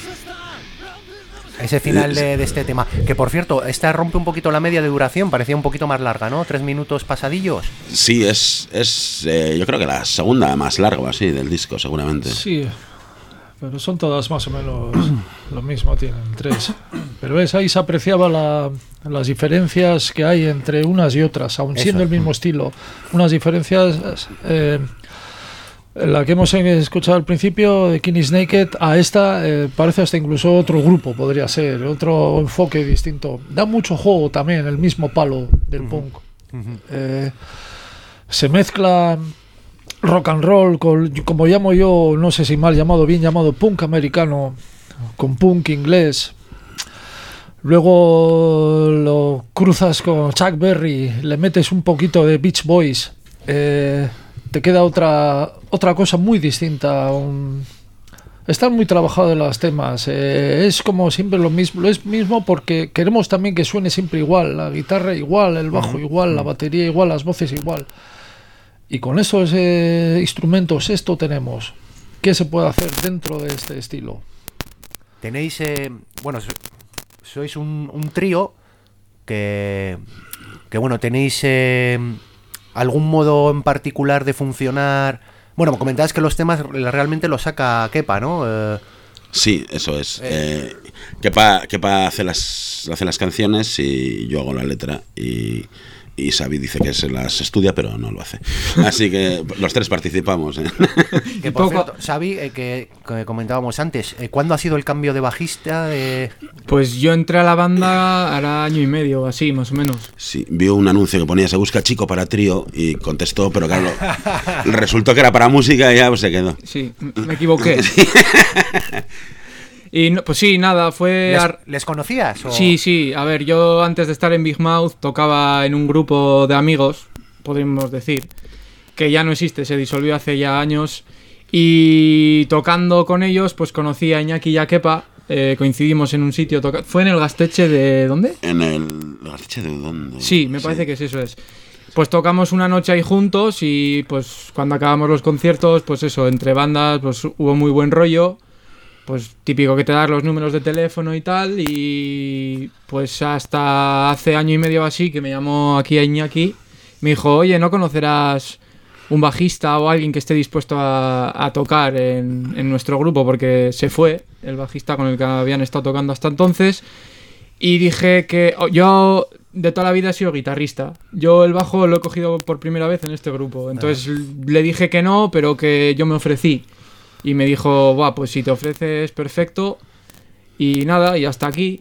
ese final de, de este tema. Que por cierto, esta rompe un poquito la media de duración, parecía un poquito más larga, ¿no? Tres minutos pasadillos. Sí, es, es eh, yo creo que la segunda más larga, así, del disco, seguramente. Sí, pero son todas más o menos lo mismo, tienen tres. Pero ves, ahí se apreciaba la, las diferencias que hay entre unas y otras, aun siendo Eso. el mismo estilo. Unas diferencias... Eh, la que hemos escuchado al principio de King is Naked a esta eh, parece hasta incluso otro grupo, podría ser, otro enfoque distinto. Da mucho juego también, el mismo palo del uh-huh. punk. Uh-huh. Eh, se mezcla rock and roll con, como llamo yo, no sé si mal llamado, bien llamado, punk americano, con punk inglés. Luego lo cruzas con Chuck Berry, le metes un poquito de Beach Boys. Eh, te queda otra otra cosa muy distinta. Un... Están muy trabajados los temas. Eh, es como siempre lo mismo. Lo es mismo porque queremos también que suene siempre igual. La guitarra igual, el bajo igual, la batería igual, las voces igual. Y con esos eh, instrumentos esto tenemos. ¿Qué se puede hacer dentro de este estilo? Tenéis, eh, bueno, sois un, un trío que, que bueno, tenéis... Eh, ¿algún modo en particular de funcionar? Bueno, me comentabas que los temas realmente los saca Kepa, ¿no? Eh... Sí, eso es. Eh, Kepa, Kepa hace las hace las canciones y yo hago la letra y, y Xavi dice que se las estudia, pero no lo hace. Así que los tres participamos. ¿eh? Que por cierto, Xavi, eh, que, que comentábamos antes, eh, ¿cuándo ha sido el cambio de bajista? Eh... Pues yo entré a la banda hará año y medio, así, más o menos. Sí, vio un anuncio que ponía se busca chico para trío y contestó, pero claro, resultó que era para música y ya pues, se quedó. Sí, me equivoqué. Y no, pues sí, nada, fue... ¿Les, ¿les conocías? O? Sí, sí, a ver, yo antes de estar en Big Mouth tocaba en un grupo de amigos, podríamos decir, que ya no existe, se disolvió hace ya años, y tocando con ellos, pues conocí a Iñaki y a Kepa, eh, coincidimos en un sitio, toca... ¿fue en el Gasteche de... ¿dónde? En el Gasteche de dónde. Sí, me parece sí. que es eso es. Pues tocamos una noche ahí juntos y pues cuando acabamos los conciertos, pues eso, entre bandas, pues hubo muy buen rollo. Pues típico que te dan los números de teléfono y tal, y pues hasta hace año y medio así que me llamó aquí a Iñaki, me dijo, oye, ¿no conocerás un bajista o alguien que esté dispuesto a, a tocar en, en nuestro grupo? Porque se fue el bajista con el que habían estado tocando hasta entonces, y dije que oh, yo de toda la vida he sido guitarrista, yo el bajo lo he cogido por primera vez en este grupo, entonces ah. le dije que no, pero que yo me ofrecí. Y me dijo, buah, pues si te ofreces, perfecto. Y nada, y hasta aquí.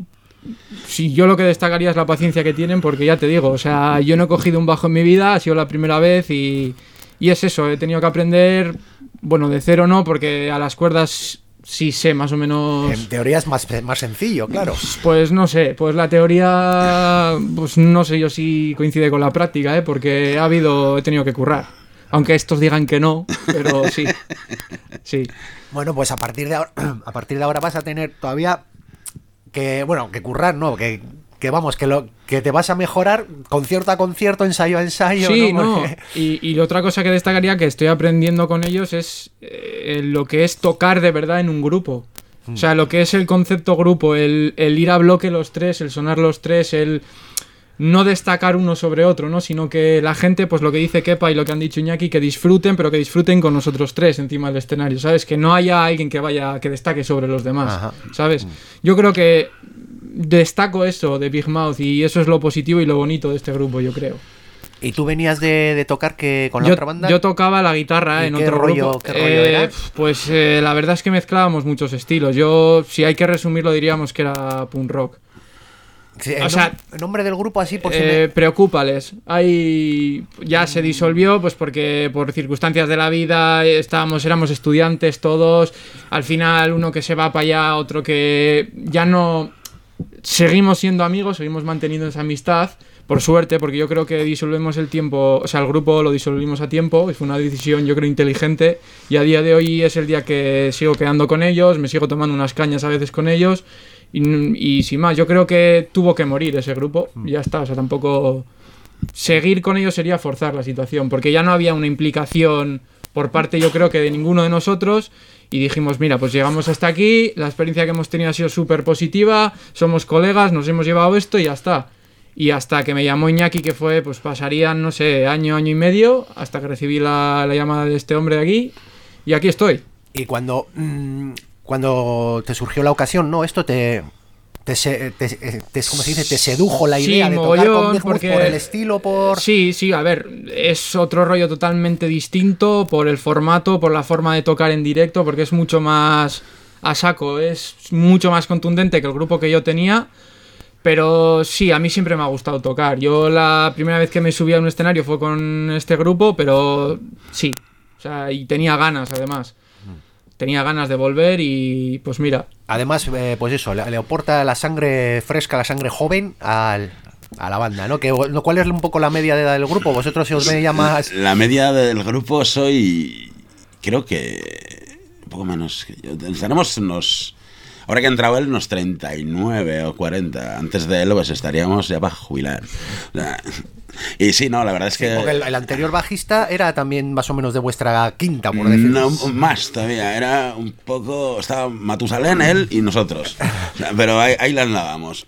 Si yo lo que destacaría es la paciencia que tienen, porque ya te digo, o sea, yo no he cogido un bajo en mi vida, ha sido la primera vez y, y es eso, he tenido que aprender, bueno, de cero no, porque a las cuerdas sí sé más o menos... En teoría es más, más sencillo, claro. Pues no sé, pues la teoría, pues no sé yo si coincide con la práctica, ¿eh? Porque ha habido, he tenido que currar. Aunque estos digan que no, pero sí, sí. Bueno, pues a partir de ahora, a partir de ahora vas a tener todavía que, bueno, que currar, ¿no? Que, que vamos, que lo que te vas a mejorar concierto a concierto, ensayo a ensayo. Sí, ¿no? no. Y, y otra cosa que destacaría que estoy aprendiendo con ellos es eh, lo que es tocar de verdad en un grupo. O sea, lo que es el concepto grupo, el, el ir a bloque los tres, el sonar los tres, el... no destacar uno sobre otro, ¿no? Sino que la gente, pues lo que dice Kepa y lo que han dicho Iñaki, que disfruten, pero que disfruten con nosotros tres encima del escenario, ¿sabes? Que no haya alguien que vaya, que destaque sobre los demás, Ajá. ¿sabes? Yo creo que destaco eso de Big Mouth y eso es lo positivo y lo bonito de este grupo, yo creo. ¿Y tú venías de, de tocar que con la yo, otra banda? Yo tocaba la guitarra en qué otro rollo, grupo. ¿Qué rollo eh, era? Pues eh, la verdad es que mezclábamos muchos estilos. Yo, si hay que resumirlo, diríamos que era punk rock. Sí, el, o sea, nom- el nombre del grupo así por si eh, me... Preocúpales. Ahí ya se disolvió, pues porque por circunstancias de la vida estábamos, éramos estudiantes todos. Al final uno que se va para allá, otro que ya no. Seguimos siendo amigos, seguimos manteniendo esa amistad. Por suerte, porque yo creo que disolvemos el tiempo, o sea, el grupo lo disolvimos a tiempo, y fue una decisión, yo creo, inteligente, y a día de hoy es el día que sigo quedando con ellos, me sigo tomando unas cañas a veces con ellos, y, y sin más, yo creo que tuvo que morir ese grupo, y ya está, o sea, tampoco... seguir con ellos sería forzar la situación, porque ya no había una implicación por parte, yo creo, que de ninguno de nosotros, y dijimos, mira, pues llegamos hasta aquí, la experiencia que hemos tenido ha sido súper positiva, somos colegas, nos hemos llevado esto y ya está. Y hasta que me llamó Iñaki, que fue, pues pasarían, no sé, año, año y medio, hasta que recibí la, la llamada de este hombre de aquí, y aquí estoy. Y cuando, mmm, cuando te surgió la ocasión, ¿no? Esto te... Te, se, te, te, ¿cómo se dice? Te sedujo la idea sí, de mogollón, tocar con Big Moose porque... por el estilo, por... Sí, sí, a ver, es otro rollo totalmente distinto por el formato, por la forma de tocar en directo, porque es mucho más a saco, es mucho más contundente que el grupo que yo tenía, pero sí, a mí siempre me ha gustado tocar. Yo la primera vez que me subí a un escenario fue con este grupo, pero sí, o sea, y tenía ganas además. Tenía ganas de volver y pues mira. Además, eh, pues eso, le, le aporta la sangre fresca, la sangre joven al, a la banda, ¿no? Que, ¿cuál es un poco la media de edad del grupo? ¿Vosotros si os veis más...? La media del grupo soy... Creo que... Un poco menos que yo. Tenemos unos... Ahora que ha entrado él, unos treinta y nueve o cuarenta. Antes de él, pues estaríamos ya para jubilar. O sea, y sí, no, la verdad es que... Sí, porque el, el anterior bajista era también más o menos de vuestra quinta, por decirlo. No, más todavía. Era un poco... Estaba Matusalén, él y nosotros. O sea, pero ahí, ahí la andábamos.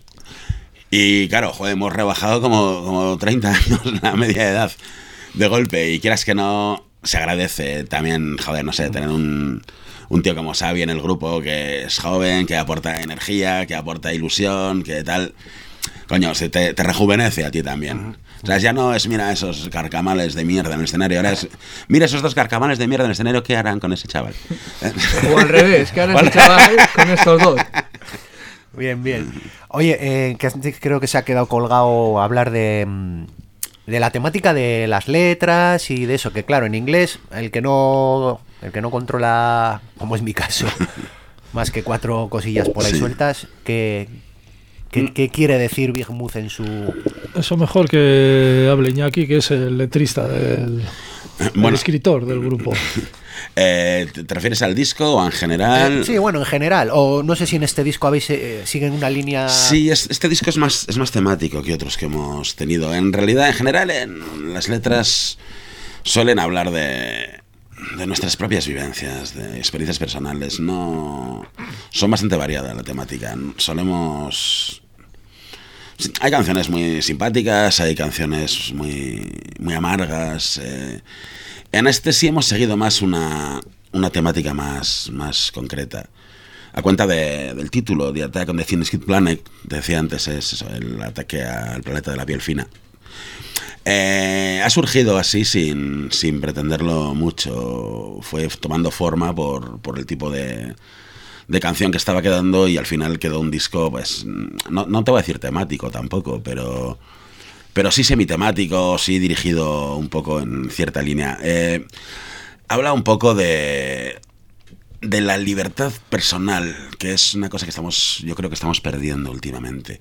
Y claro, joder, hemos rebajado como, como treinta años la media de edad de golpe. Y quieras que no, se agradece también, joder, no sé, tener un... un tío como Xavi en el grupo, que es joven, que aporta energía, que aporta ilusión, que tal... Coño, se te, te rejuvenece a ti también. O sea, ya no es, mira, esos carcamales de mierda en el escenario. Ahora es, mira esos dos carcamales de mierda en el escenario, ¿qué harán con ese chaval? O al revés, ¿qué harán ese chaval con estos dos? Bien, bien. Oye, eh, que creo que se ha quedado colgado hablar de... de la temática de las letras y de eso, que claro, en inglés, el que no el que no controla, como es mi caso, más que cuatro cosillas por ahí sí. sueltas, ¿qué, qué, qué quiere decir Big Moose en su...? Eso mejor que hable Iñaki, que es el letrista, del, bueno, el escritor del grupo. Eh, ¿Te refieres al disco o en general? Eh, sí, bueno, en general. O no sé si en este disco habéis eh, siguen una línea... Sí, es, este disco es más, es más temático que otros que hemos tenido. En realidad, en general, en las letras suelen hablar de, de nuestras propias vivencias, de experiencias personales. No son bastante variadas la temática. Solemos... Hay canciones muy simpáticas, hay canciones muy, muy amargas... Eh, En este sí hemos seguido más una, una temática más, más concreta. A cuenta de, del título, The Attack on the Thin Skinned Planet, decía antes, es eso, el ataque al planeta de la piel fina. Eh, ha surgido así sin, sin pretenderlo mucho. Fue tomando forma por, por el tipo de, de canción que estaba quedando y al final quedó un disco, pues, no, no te voy a decir temático tampoco, pero... pero sí semitemático, sí dirigido un poco en cierta línea. Eh, habla un poco de, de la libertad personal, que es una cosa que estamos, yo creo que estamos perdiendo últimamente.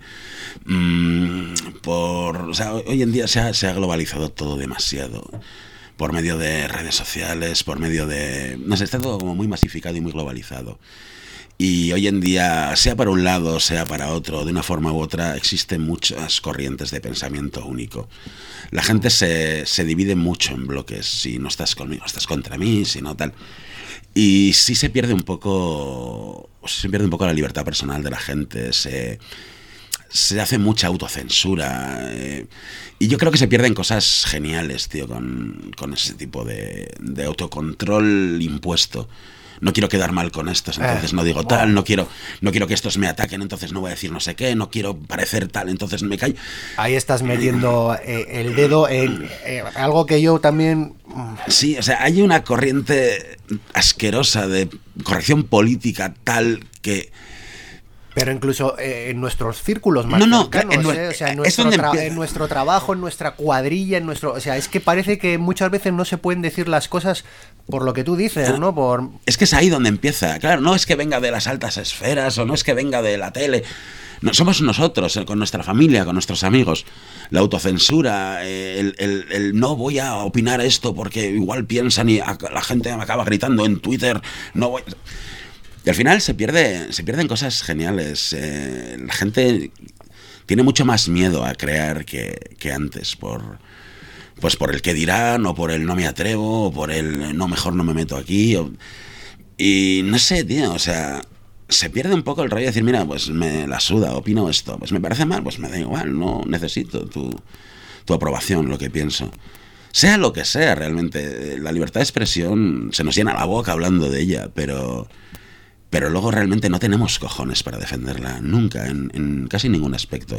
Mm, por, o sea, hoy en día se ha, se ha globalizado todo demasiado. Por medio de redes sociales, por medio de... No sé, está todo como muy masificado y muy globalizado. Y hoy en día, sea para un lado, sea para otro, de una forma u otra, existen muchas corrientes de pensamiento único. La gente se, se divide mucho en bloques. Si no estás conmigo, estás contra mí, si no tal. Y sí se pierde un poco, se pierde un poco la libertad personal de la gente. Se, se hace mucha autocensura. Eh, y yo creo que se pierden cosas geniales, tío, con, con ese tipo de, de autocontrol impuesto. No quiero quedar mal con estos, entonces eh, no digo tal, no quiero, no quiero que estos me ataquen, entonces no voy a decir no sé qué, no quiero parecer tal, entonces me callo. Ahí estás metiendo eh, el dedo en eh, algo que yo también... Sí, o sea, hay una corriente asquerosa de corrección política tal que... Pero incluso eh, en nuestros círculos más no, no, cercanos, en, ¿eh? O sea, en nuestro, tra- en nuestro trabajo, en nuestra cuadrilla, en nuestro... O sea, es que parece que muchas veces no se pueden decir las cosas por lo que tú dices, ¿no? ¿no? Por... Es que es ahí donde empieza. Claro, no es que venga de las altas esferas o no es que venga de la tele. No, somos nosotros, con nuestra familia, con nuestros amigos. La autocensura, el, el, el no voy a opinar esto porque igual piensan y la gente me acaba gritando en Twitter, no voy... Y al final se pierde, se pierden cosas geniales. Eh, la gente tiene mucho más miedo a crear que, que antes, por, pues por el que dirán, o por el no me atrevo, o por el no, mejor no me meto aquí. O, y no sé, tío, o sea, se pierde un poco el rollo de decir, mira, pues me la suda, opino esto, pues me parece mal, pues me da igual, no necesito tu, tu aprobación, lo que pienso. Sea lo que sea, realmente, la libertad de expresión se nos llena la boca hablando de ella, pero, pero luego realmente no tenemos cojones para defenderla, nunca, en, en casi ningún aspecto.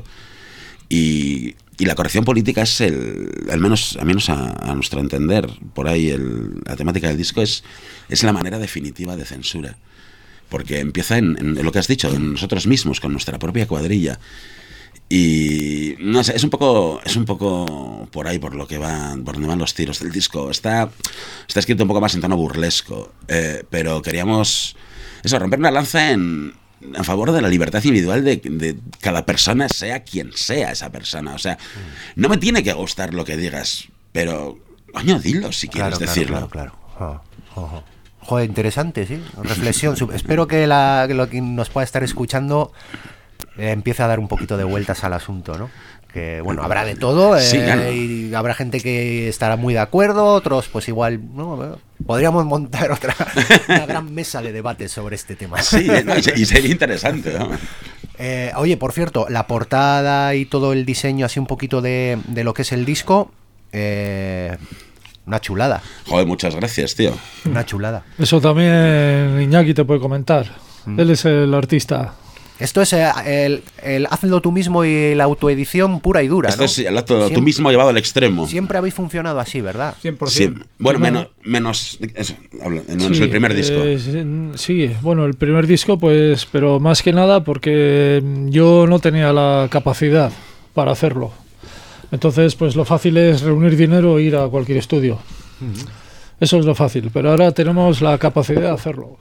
Y, y la corrección política es, el, al menos, al menos a, a nuestro entender, por ahí el, la temática del disco es, es la manera definitiva de censura. Porque empieza en, en lo que has dicho, en nosotros mismos, con nuestra propia cuadrilla. Y no sé, es un poco es un poco por ahí por lo que van por donde van los tiros del disco. Está está escrito un poco más en tono burlesco, eh, pero queríamos eso, romper una lanza en, en favor de la libertad individual de, de cada persona, sea quien sea esa persona. O sea, no me tiene que gustar lo que digas, pero coño, dilo si quieres claro, claro, decirlo. Claro, claro. Oh, oh, oh. Joder, interesante, sí. Reflexión. Espero que, la, que lo que nos pueda estar escuchando Eh, empieza a dar un poquito de vueltas al asunto, ¿no? Que bueno, habrá de todo, eh, sí, claro. Y habrá gente que estará muy de acuerdo, otros pues igual, ¿no? Podríamos montar otra una gran mesa de debate sobre este tema. Sí, no, y sería interesante, ¿no? Eh, oye, por cierto, la portada y todo el diseño, así un poquito de, de lo que es el disco, eh, una chulada. Joder, muchas gracias, tío. Una chulada. Eso también Iñaki te puede comentar. Mm. Él es el artista. Esto es el, el, el hazlo tú mismo y la autoedición pura y dura, Esto ¿no? es el acto tú mismo llevado al extremo. Siempre habéis funcionado así, ¿verdad? cien por ciento. Sí. Bueno, menos, menos eso, hablo, no sí, es el primer disco. Eh, sí, bueno, el primer disco, pues, pero más que nada porque yo no tenía la capacidad para hacerlo. Entonces, pues lo fácil es reunir dinero e ir a cualquier estudio. Uh-huh. Eso es lo fácil, pero ahora tenemos la capacidad de hacerlo.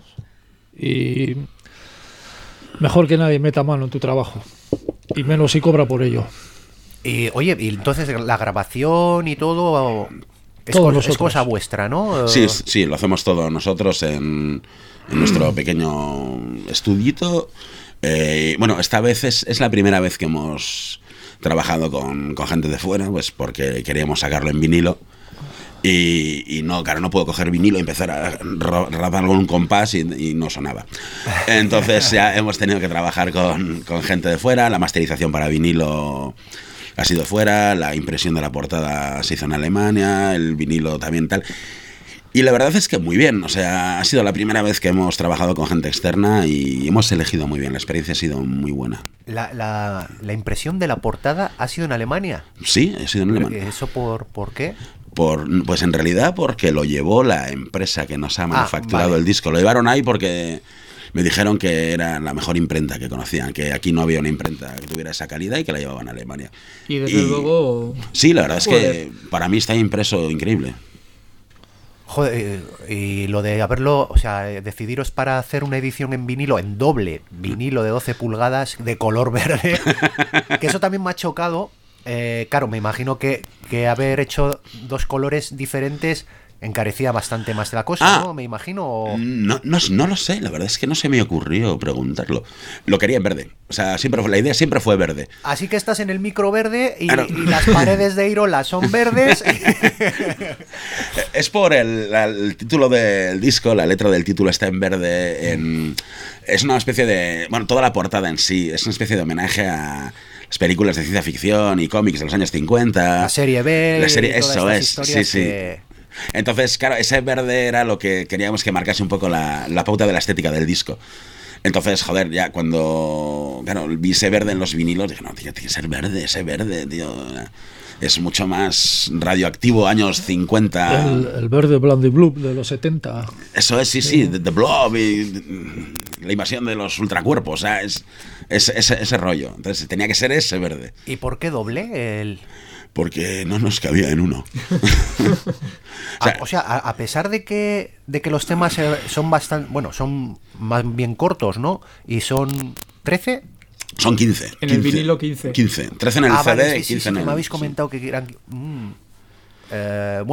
Y mejor que nadie meta mano en tu trabajo. Y menos si cobra por ello. Y oye, y entonces la grabación y todo es, todo cosa, es cosa vuestra, ¿no? Sí, sí, lo hacemos todo nosotros en, en nuestro pequeño estudiito. Eh, bueno, esta vez es, es la primera vez que hemos trabajado con, con gente de fuera, pues porque queríamos sacarlo en vinilo. Y, y no, claro, no puedo coger vinilo y empezar a rapar con un compás y, y no sonaba. Entonces ya hemos tenido que trabajar con, con gente de fuera. La masterización para vinilo ha sido fuera, la impresión de la portada se hizo en Alemania, el vinilo también tal. Y la verdad es que muy bien, o sea, ha sido la primera vez que hemos trabajado con gente externa y hemos elegido muy bien, la experiencia ha sido muy buena. ¿La, la, la impresión de la portada ha sido en Alemania? Sí, ha sido en Alemania. ¿Eso por, por qué? Por, pues en realidad porque lo llevó la empresa que nos ha manufacturado ah, vale. el disco. Lo llevaron ahí porque me dijeron que era la mejor imprenta que conocían, que aquí no había una imprenta que tuviera esa calidad y que la llevaban a Alemania. Y desde y, luego... Sí, la verdad es que para mí está impreso increíble. Joder, y lo de haberlo, o sea, decidiros para hacer una edición en vinilo, en doble vinilo de doce pulgadas de color verde, que eso también me ha chocado. Eh, claro, me imagino que, que haber hecho dos colores diferentes encarecía bastante más la cosa, ah, ¿no? Me imagino. O... No, no, no lo sé, la verdad es que no se me ocurrió preguntarlo. Lo quería en verde, o sea, siempre fue, la idea siempre fue verde. Así que estás en el micro verde y, claro. y las paredes de Irola son verdes. Es por el, la, el título del disco, la letra del título está en verde. En, es una especie de, bueno, toda la portada en sí es una especie de homenaje a las películas de ciencia ficción y cómics de los años cincuenta. La serie B. La serie, eso es, sí, sí. Que... Entonces, claro, ese verde era lo que queríamos que marcase un poco la, la pauta de la estética del disco. Entonces, joder, ya cuando claro, vi ese verde en los vinilos, dije, no, tío, tiene que ser verde, ese verde, tío. Es mucho más radioactivo, años cincuenta. El, el verde Blandy Blue de los setenta. Eso es, sí, sí, The, the Blob y la invasión de los ultracuerpos, o sea, es, es, es ese rollo. Entonces tenía que ser ese verde. ¿Y por qué doble? El... Porque no nos cabía en uno. o sea, a, o sea a, a pesar de que, de que los temas son bastante, bueno, son más bien cortos, ¿no? Y son trece... Son quince. En quince, el vinilo quince. quince. trece en el ah, C D, vale, sí, quince sí, en sí, el... me habéis comentado que eran... Mm, eh, bueno,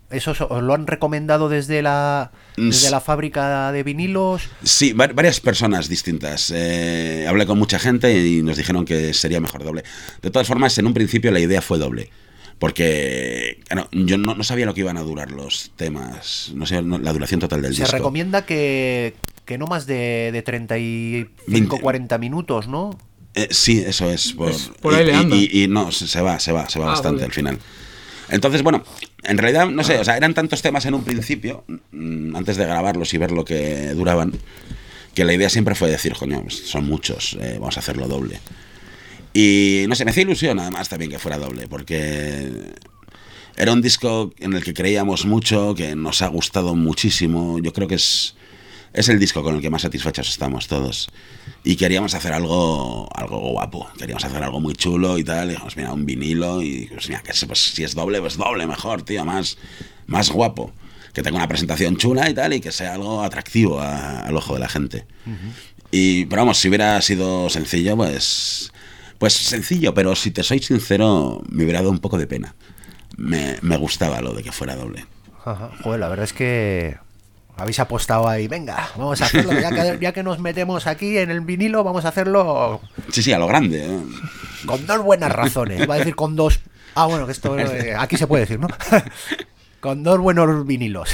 ¿eso os lo han recomendado desde la, desde la fábrica de vinilos? Sí, va- varias personas distintas. Eh, hablé con mucha gente y nos dijeron que sería mejor doble. De todas formas, en un principio la idea fue doble. Porque claro, yo no, no sabía lo que iban a durar los temas, no sé no, la duración total del Se disco. recomienda que, que no más de, de treinta y cinco cuarenta minutos, ¿no? Eh, sí, eso es. Por, Es por ahí y, le anda. y, y, y no, se, se va, se va, se va Ah, bastante vale. al final. Entonces, bueno, en realidad, no sé, o sea, eran tantos temas en un principio, mm, antes de grabarlos y ver lo que duraban, que la idea siempre fue decir, coño, pues son muchos, eh, vamos a hacerlo doble. Y no sé, me hacía ilusión además también que fuera doble, porque era un disco en el que creíamos mucho, que nos ha gustado muchísimo. Yo creo que es, es el disco con el que más satisfechos estamos todos. Y queríamos hacer algo algo guapo, queríamos hacer algo muy chulo y tal. Y dijimos, mira, un vinilo y pues, mira, que pues, si es doble, pues doble mejor, tío, más, más guapo. Que tenga una presentación chula y tal, y que sea algo atractivo a, al ojo de la gente. Uh-huh. Y, pero vamos, si hubiera sido sencillo, pues... Pues sencillo, pero si te soy sincero, me hubiera dado un poco de pena. Me, me gustaba lo de que fuera doble. Ajá. Joder, la verdad es que habéis apostado ahí. Venga, vamos a hacerlo. Ya que, ya que nos metemos aquí en el vinilo, vamos a hacerlo... Sí, sí, a lo grande. ¿eh? Con dos buenas razones. Iba a decir con dos... Ah, bueno, que esto eh, aquí se puede decir, ¿no? Con dos buenos vinilos.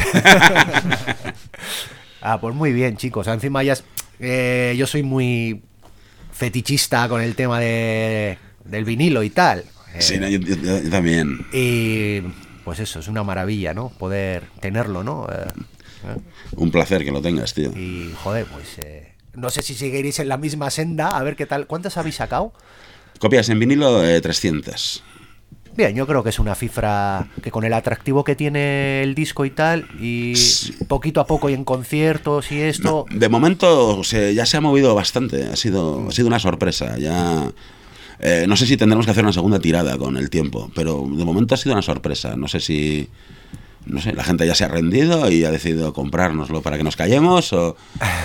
Ah, pues muy bien, chicos. Encima ya... Es, eh, yo soy muy... fetichista con el tema de, del vinilo y tal. Eh, sí, no, yo, yo, yo también. Y pues eso, es una maravilla, ¿no? Poder tenerlo, ¿no? Eh, eh. Un placer que lo tengas, tío. Y joder, pues eh, no sé si seguiréis en la misma senda, a ver qué tal. ¿Cuántas habéis sacado? Copias en vinilo, eh, trescientas. Bien, yo creo que es una cifra que con el atractivo que tiene el disco y tal, y sí. poquito a poco y en conciertos y esto... No, de momento se, ya se ha movido bastante, ha sido, ha sido una sorpresa, ya... Eh, no sé si tendremos que hacer una segunda tirada con el tiempo, pero de momento ha sido una sorpresa, no sé si... No sé, la gente ya se ha rendido y ha decidido comprárnoslo para que nos callemos o,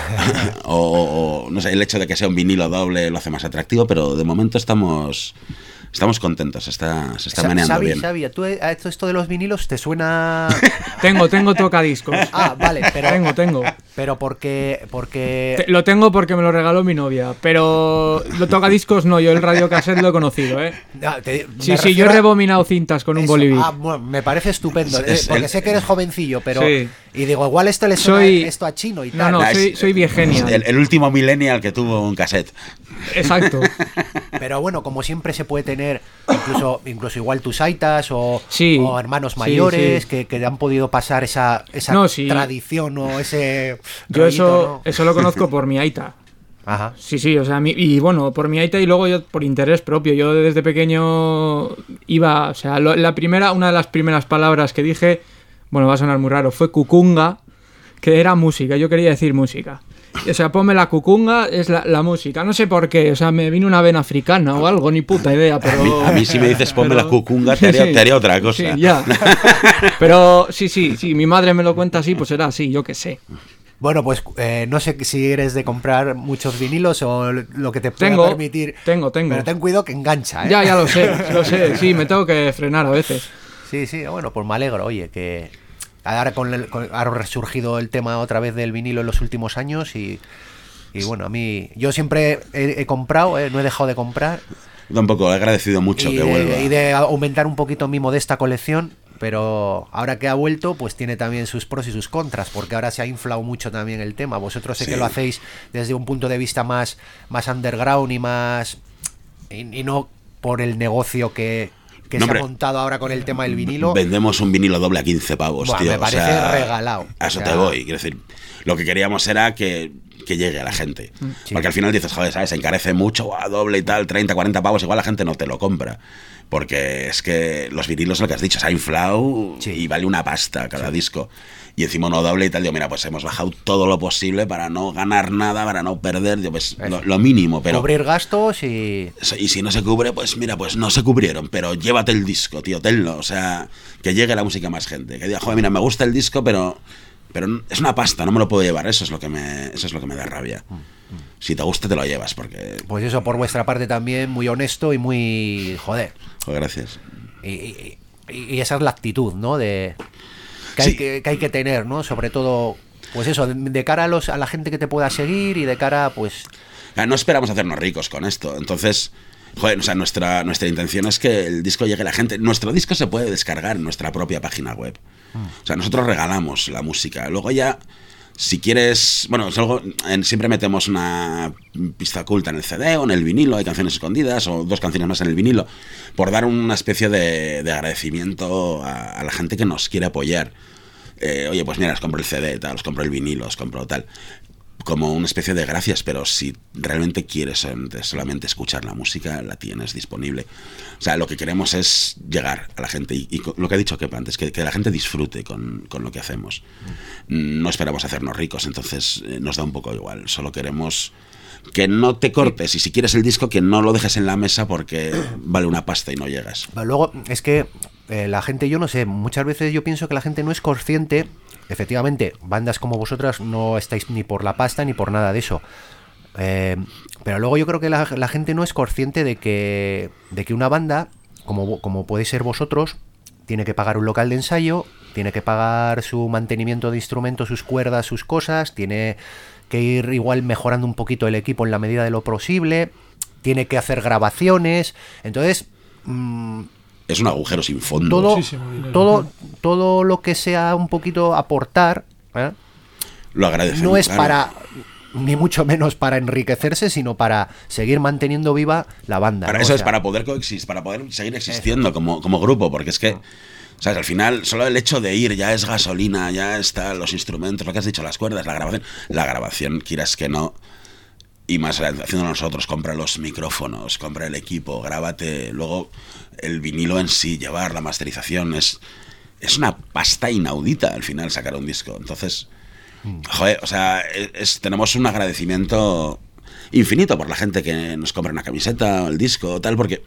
o, o no sé, el hecho de que sea un vinilo doble lo hace más atractivo, pero de momento estamos... Estamos contentos, está, se está meneando Xavi, bien. Xavi, ¿tú a esto, esto de los vinilos te suena...? Tengo, tengo tocadiscos. Ah, vale, pero... Tengo, tengo. Pero porque... porque... Te, lo tengo porque me lo regaló mi novia, pero lo tocadiscos no, yo el radiocassette lo he conocido, ¿eh? No, te, sí, sí, yo he rebominado cintas con un Eso, bolivic. Ah, bueno, me parece estupendo, eh, porque sé que eres jovencillo, pero... Sí. Y digo, igual esto le suena soy... esto a chino y no, tal. No, no, soy, soy viegenial. El, el último millennial que tuvo un cassette. Exacto. Pero bueno, como siempre se puede tener, incluso, incluso igual tus aitas o, sí, o hermanos mayores sí, sí. Que, que han podido pasar esa, esa no, sí. tradición o ese... Yo rollito, eso, ¿no? eso lo conozco por mi aita. Ajá. Sí, sí, o sea, mi, y bueno, por mi aita y luego yo por interés propio. Yo desde pequeño iba, o sea, lo, la primera, una de las primeras palabras que dije, bueno, va a sonar muy raro, fue cucunga, que era música, yo quería decir música. O sea, ponme la cucunga, es la, la música. No sé por qué, o sea, me vino una vena africana o algo, ni puta idea, pero... A mí, a mí si me dices ponme pero... la cucunga, te haría, sí, te haría otra cosa. Sí, ya. Pero sí, sí, sí, mi madre me lo cuenta así, pues será así, yo qué sé. Bueno, pues eh, no sé si eres de comprar muchos vinilos o lo que te pueda tengo, permitir. Tengo, tengo. Pero ten cuidado que engancha, ¿eh? Ya, ya lo sé, lo sé, sí, me tengo que frenar a veces. Sí, sí, bueno, pues me alegro, oye, que... Ahora con el, con, ha resurgido el tema otra vez del vinilo en los últimos años y, y bueno, a mí... Yo siempre he, he comprado, eh, no he dejado de comprar. Yo tampoco, he agradecido mucho y que de, vuelva. Y de aumentar un poquito mi modesta colección, pero ahora que ha vuelto, pues tiene también sus pros y sus contras, porque ahora se ha inflado mucho también el tema. Vosotros sé sí. que lo hacéis desde un punto de vista más, más underground y más... Y, y no por el negocio que... que no, se hombre, ha montado ahora con el tema del vinilo. Vendemos un vinilo doble a quince pavos, Buah, tío. Me parece o sea, regalado. A eso o sea... te voy. Quiero decir, lo que queríamos era que, que llegue a la gente. Sí. Porque al final dices, joder, ¿sabes? Se encarece mucho, wow, doble y tal, treinta, cuarenta pavos, igual la gente no te lo compra. Porque es que los vinilos, lo que has dicho, se ha inflado sí. y vale una pasta cada sí. disco. Y encima uno doble y tal, digo, mira, pues hemos bajado todo lo posible para no ganar nada, para no perder, digo, pues lo, lo mínimo, pero... Cubrir gastos y... Y si no se cubre, pues mira, pues no se cubrieron, pero llévate el disco, tío, tenlo, o sea, que llegue la música a más gente, que diga, joder, mira, me gusta el disco, pero pero es una pasta, no me lo puedo llevar, eso es lo que me, eso es lo que me da rabia. Si te gusta, te lo llevas, porque... Pues eso, por vuestra parte también, muy honesto y muy... Joder. Joder, gracias. Y, y, y esa es la actitud, ¿no? De... que, Sí. hay que, que hay que tener, ¿no? Sobre todo, pues eso, de, de cara a, los, a la gente que te pueda seguir y de cara, pues... No esperamos hacernos ricos con esto, entonces... Joder, o sea, nuestra, nuestra intención es que el disco llegue a la gente. Nuestro disco se puede descargar en nuestra propia página web. O sea, nosotros regalamos la música. Luego ya, si quieres... Bueno, luego, en, siempre metemos una pista oculta en el C D o en el vinilo. Hay canciones escondidas o dos canciones más en el vinilo. Por dar una especie de, de agradecimiento a, a la gente que nos quiere apoyar. Eh, oye, pues mira, os compro el C D, tal, os compro el vinilo, os compro tal... como una especie de gracias, pero si realmente quieres solamente escuchar la música, la tienes disponible. O sea, lo que queremos es llegar a la gente y, y lo que ha dicho Kepa antes, que, que la gente disfrute con, con lo que hacemos. No esperamos hacernos ricos, entonces eh, nos da un poco igual. Solo queremos que no te cortes y si quieres el disco, que no lo dejes en la mesa porque vale una pasta y no llegas. Luego, es que eh, la gente, yo no sé, muchas veces yo pienso que la gente no es consciente. Efectivamente, bandas como vosotras no estáis ni por la pasta ni por nada de eso. Eh, pero luego yo creo que la, la gente no es consciente de que, de que una banda, como, como podéis ser vosotros, tiene que pagar un local de ensayo, tiene que pagar su mantenimiento de instrumentos, sus cuerdas, sus cosas, tiene que ir igual mejorando un poquito el equipo en la medida de lo posible, tiene que hacer grabaciones. Entonces... Mmm, es un agujero sin fondo. Todo, todo, todo lo que sea un poquito aportar, ¿eh? Lo agradecemos. No es claro. para, ni mucho menos para enriquecerse, sino para seguir manteniendo viva la banda. Para ¿no? eso o es, sea, para poder coexistir, para poder seguir existiendo como, como grupo, porque es que, ¿sabes? Al final, solo el hecho de ir ya es gasolina, ya están los instrumentos, lo que has dicho, las cuerdas, la grabación. La grabación, quieras que no. Y más haciendo nosotros, compra los micrófonos, compra el equipo, grábate, luego el vinilo en sí, llevar la masterización, es, es una pasta inaudita al final sacar un disco. Entonces, joder, o sea, es, es, tenemos un agradecimiento infinito por la gente que nos compra una camiseta o el disco o tal, porque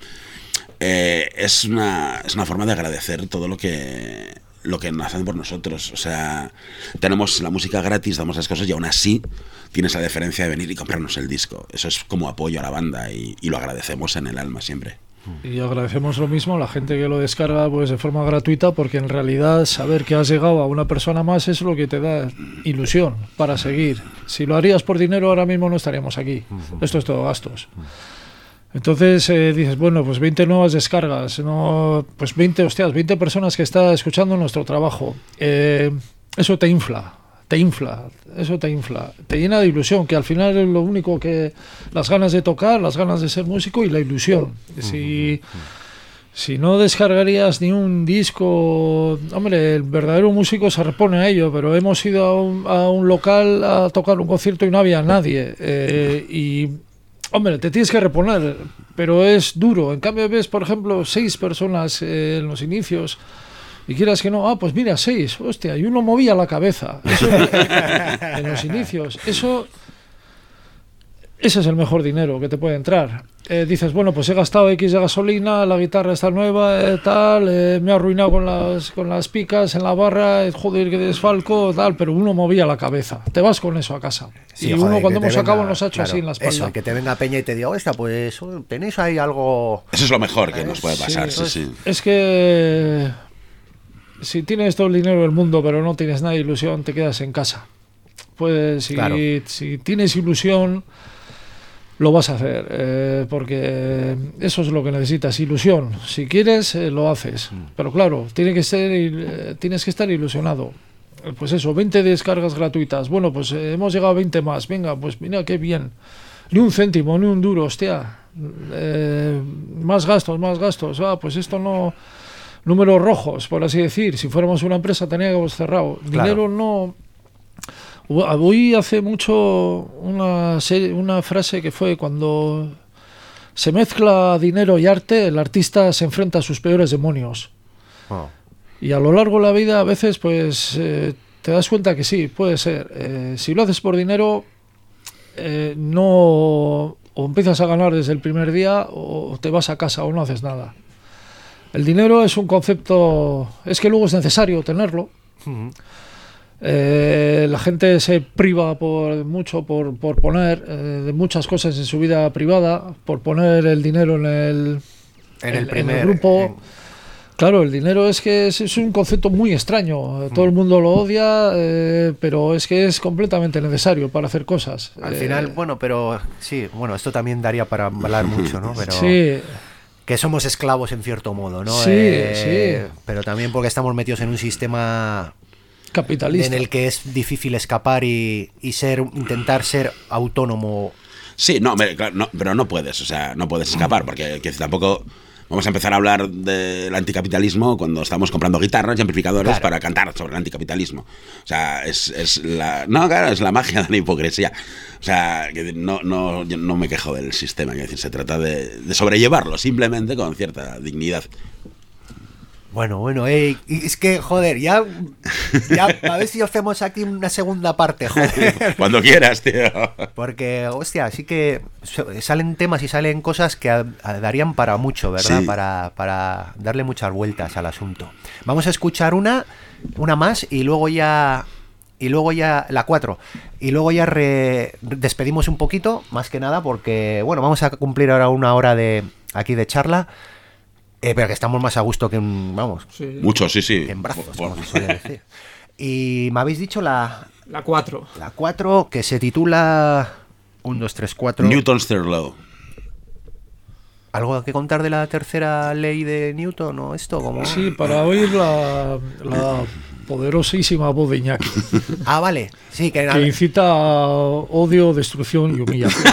eh, es, una, es una forma de agradecer todo lo que... lo que hacen por nosotros. O sea, tenemos la música gratis, damos las cosas y aún así tienes la deferencia de venir y comprarnos el disco. Eso es como apoyo a la banda y, y lo agradecemos en el alma siempre. Y agradecemos lo mismo a la gente que lo descarga pues de forma gratuita, porque en realidad saber que has llegado a una persona más es lo que te da ilusión para seguir. Si lo harías por dinero ahora mismo no estaríamos aquí. Esto es todo gastos. Entonces eh, dices, bueno, pues veinte nuevas descargas, no, pues veinte, hostias, veinte personas que están escuchando nuestro trabajo. Eh, eso te infla, te infla, eso te infla, te llena de ilusión, que al final es lo único que... Las ganas de tocar, las ganas de ser músico y la ilusión. Si, si no descargarías ni un disco... Hombre, el verdadero músico se repone a ello, pero hemos ido a un, a un local a tocar un concierto y no había nadie. Eh, y... Hombre, te tienes que reponer, pero es duro. En cambio ves, por ejemplo, seis personas eh, en los inicios y quieras que no, ah, pues mira, seis, hostia, y uno movía la cabeza. Eso, en los inicios, eso, ese es el mejor dinero que te puede entrar. Eh, dices, bueno, pues he gastado X de gasolina, la guitarra está nueva, eh, tal, eh, me he arruinado con las, con las picas en la barra, eh, joder, que desfalco, tal, pero uno movía la cabeza. Te vas con eso a casa. Sí, y joder, uno cuando que te hemos acabado venga, nos ha hecho claro, así en la espalda. Eso, que te venga Peña y te diga, oiga, pues tenéis ahí algo... Eso es lo mejor que ¿Eh? nos puede pasar, sí, Sí, sí. Es que si tienes todo el dinero del mundo pero no tienes nada de ilusión, te quedas en casa. Pues si, Claro. si tienes ilusión, lo vas a hacer, eh, porque eso es lo que necesitas, ilusión. Si quieres, eh, lo haces. Pero claro, tiene que ser, eh, tienes que estar ilusionado. Eh, Pues eso, veinte descargas gratuitas. Bueno, pues eh, hemos llegado a veinte más. Venga, pues mira qué bien. Ni un céntimo, ni un duro, hostia. Eh, más gastos, más gastos. Ah, pues esto no... Números rojos, por así decir. Si fuéramos una empresa, teníamos cerrado. Claro. Dinero no... Oí hace mucho una, serie, una frase que fue: cuando se mezcla dinero y arte, el artista se enfrenta a sus peores demonios. Oh. Y a lo largo de la vida, a veces, pues eh, te das cuenta que sí, puede ser. Eh, si lo haces por dinero, eh, no o empiezas a ganar desde el primer día o te vas a casa o no haces nada. El dinero es un concepto, es que luego es necesario tenerlo. Mm. Eh, la gente se priva por mucho por, por poner eh, de muchas cosas en su vida privada, por poner el dinero en el, En el en- primer... en el grupo. en- Claro, el dinero es que es, es un concepto muy extraño. Todo el mundo lo odia, eh, pero es que es completamente necesario para hacer cosas. Al Eh, final, bueno, pero sí, bueno, esto también daría para hablar mucho, ¿no? Pero Sí, que somos esclavos en cierto modo, ¿no? Sí, Eh, sí. Pero también porque estamos metidos en un sistema capitalista. en el que es difícil escapar y, y ser, intentar ser autónomo. Sí, no, me- claro, no, pero no puedes, o sea, no puedes escapar, porque que tampoco vamos a empezar a hablar del anticapitalismo cuando estamos comprando guitarras y amplificadores Claro. para cantar sobre el anticapitalismo. O sea, es, es la. No, claro, es la magia de la hipocresía. O sea, que no, no, yo no me quejo del sistema, quiero decir, se trata de, de sobrellevarlo simplemente con cierta dignidad. Bueno, bueno, eh, y es que, joder, ya, ya, a ver si hacemos aquí una segunda parte, joder. Cuando quieras, tío. Porque, hostia, sí que so- salen temas y salen cosas que a- a- darían para mucho, ¿verdad? Sí. Para, para darle muchas vueltas al asunto. Vamos a escuchar una, una más y luego ya, y luego ya la cuatro. Y luego ya re- despedimos un poquito, más que nada, porque, bueno, vamos a cumplir ahora una hora de aquí de charla, eh, pero que estamos más a gusto que un, vamos, Sí. Mucho, sí, sí. que en brazos, Por- como se suele decir. Y me habéis dicho la, La cuatro. la cuatro, que se titula uno, dos, tres, cuatro. Newton's Third Law. ¿Algo que contar de la tercera ley de Newton o esto? Como... Sí, para oír la, la poderosísima voz de Iñaki, Ah, vale. Sí, que, que incita a odio, destrucción y humillación.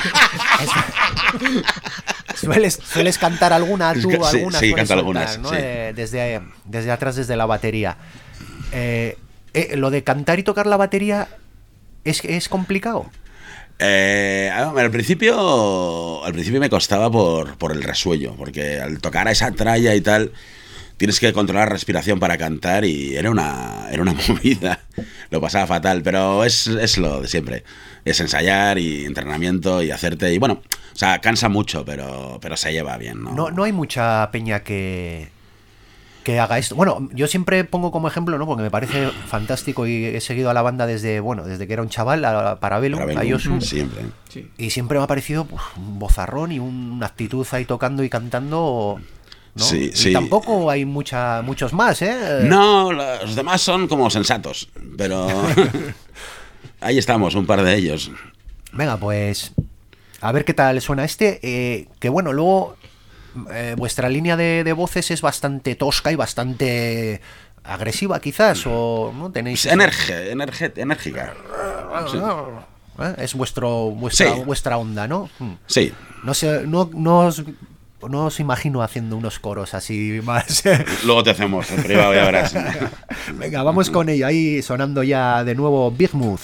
sueles, sueles cantar alguna tú, Sí, alguna sí, sueles canto soltar, algunas, ¿no? sí. Eh, desde, desde atrás, desde la batería. Eh, eh, lo de cantar y tocar la batería es, es complicado. Eh, al principio al principio me costaba por, por el resuello, porque al tocar a esa tralla y tal tienes que controlar la respiración para cantar y era una era una movida, lo pasaba fatal, pero es, es lo de siempre, es ensayar y entrenamiento y hacerte, y bueno, o sea, cansa mucho, pero, pero se lleva bien, ¿no? No, no hay mucha peña que, que haga esto. Bueno, yo siempre pongo como ejemplo, ¿no? Porque me parece fantástico y he seguido a la banda desde, bueno, desde que era un chaval, a Parabellum, Para a ver, Yosu. siempre. Sí. Y siempre me ha parecido pues, un bozarrón y un- una actitud ahí tocando y cantando, ¿no? Sí, Y sí. tampoco hay mucha, muchos más, ¿eh? No, los demás son como sensatos, pero ahí estamos, un par de ellos. Venga, pues a ver qué tal suena este. eh, que bueno, luego eh, vuestra línea de, de voces es bastante tosca y bastante agresiva, quizás, o no tenéis. Energe, energe, enérgica. Sí. ¿Eh? Es vuestro vuestra, Sí. vuestra onda, ¿no? Mm. Sí. No sé, no, no os, no os imagino haciendo unos coros así más. Luego te hacemos en privado, ya verás. Venga, vamos con ello. Ahí sonando ya de nuevo Big Move.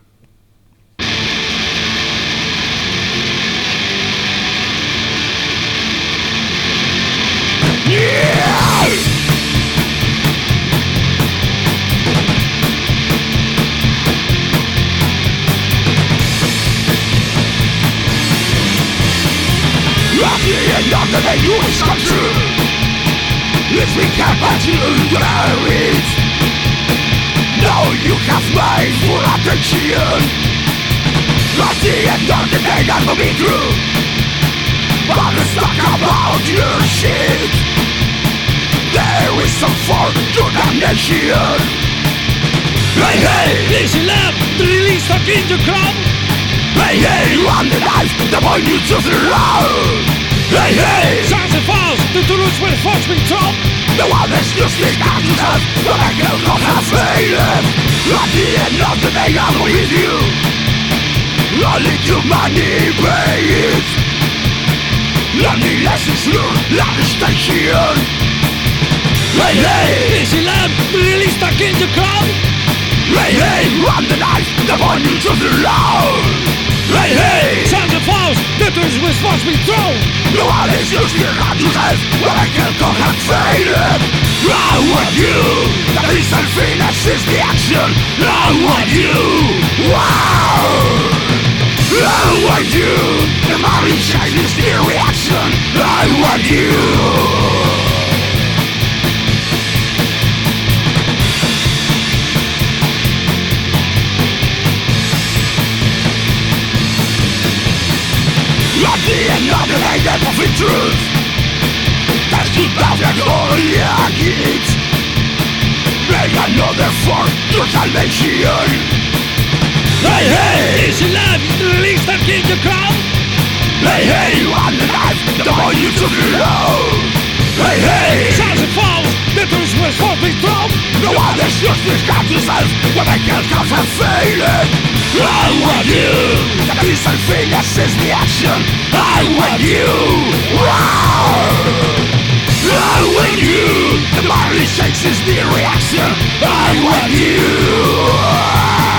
At the end of the day, you is come true. If we can't but you it. Now you have made for attention. At the end of the day, that will be true. But let's talk about your shit. There is some for your damnation. Hey, hey, easy love, the release of into crowd. Hey, hey, on the knife, the boy you to the road. Hey, hey, sounds and falls, the Toulouse will force me top. The one that's just the consciousness, but I can not have failed. At the end of the day, I'm with you. Only to money pay it. Learning lessons through life station. Hey, hey, easy lamb, release the king to come. Hey, hey, run the knife, the one you to the road. Hey, hey, sounds and falls, the Toulouse will force me through. The one that's just the consciousness, but I can not have failed. I want you, the reason finishes the action. I want you, wow. I want you, the money changes the reaction. I want you. At the end of the day, the perfect truth. Das Gutacht der Gloria gibt. Make another for your salvation. Hey, hey, is your life the least that gives you crown? Hey, hey, you are the life, the more you took it out. Hey, hey, sounds of falls, the truth was hoping from. No other should discard yourself when I can't come from failing. I want you, the peace and fingers is the action. I want you, wow. I want you, the body shakes is the reaction. I want you.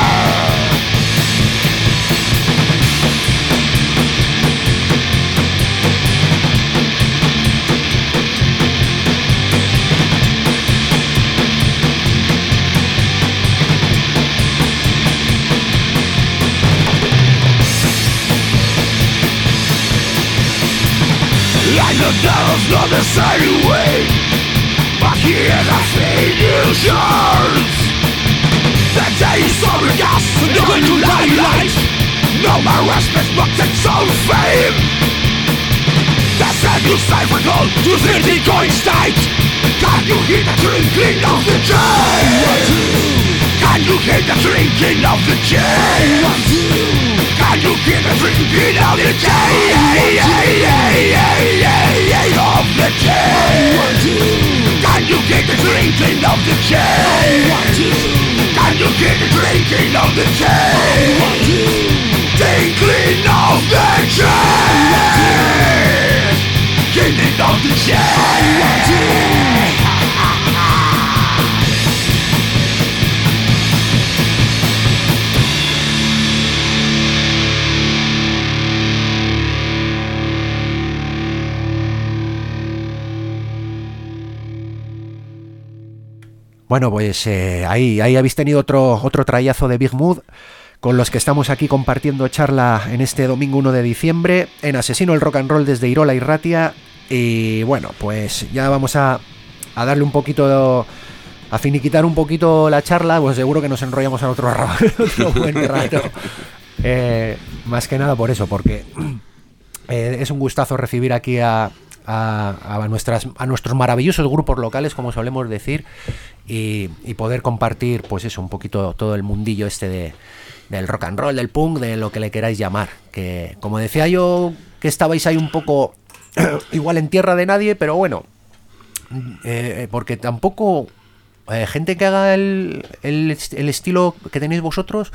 I know devil's not the same way, but here the fate is yours. The day is overcast, the going to daylight. No more respect but takes all fame. The sad you cypher call to thirty coins tight. Can you hear the drinking of the chain? Can you hear the drinking of the chain? Can you hear the drinking of the chain? Of the chain? Can you hear the drinking of the chain? Can you hear the drinking of the chain? Tinkling of the chain! Killing of the chain! Bueno, pues eh, ahí, ahí habéis tenido otro, otro trayazo de Big Mood, con los que estamos aquí compartiendo charla en este domingo uno de diciembre, en Asesino el Rock and Roll desde Irola y Ratia. Y bueno, pues ya vamos a, a darle un poquito, a finiquitar un poquito la charla, pues seguro que nos enrollamos a otro, otro buen rato. Eh, más que nada por eso, porque eh, es un gustazo recibir aquí a... A, a, nuestras, a nuestros maravillosos grupos locales, como solemos decir, y, y poder compartir, pues eso, un poquito todo el mundillo este de, del rock and roll, del punk, de lo que le queráis llamar. Que, como decía yo, que estabais ahí un poco igual en tierra de nadie, pero bueno, eh, porque tampoco eh, gente que haga el, el, el estilo que tenéis vosotros.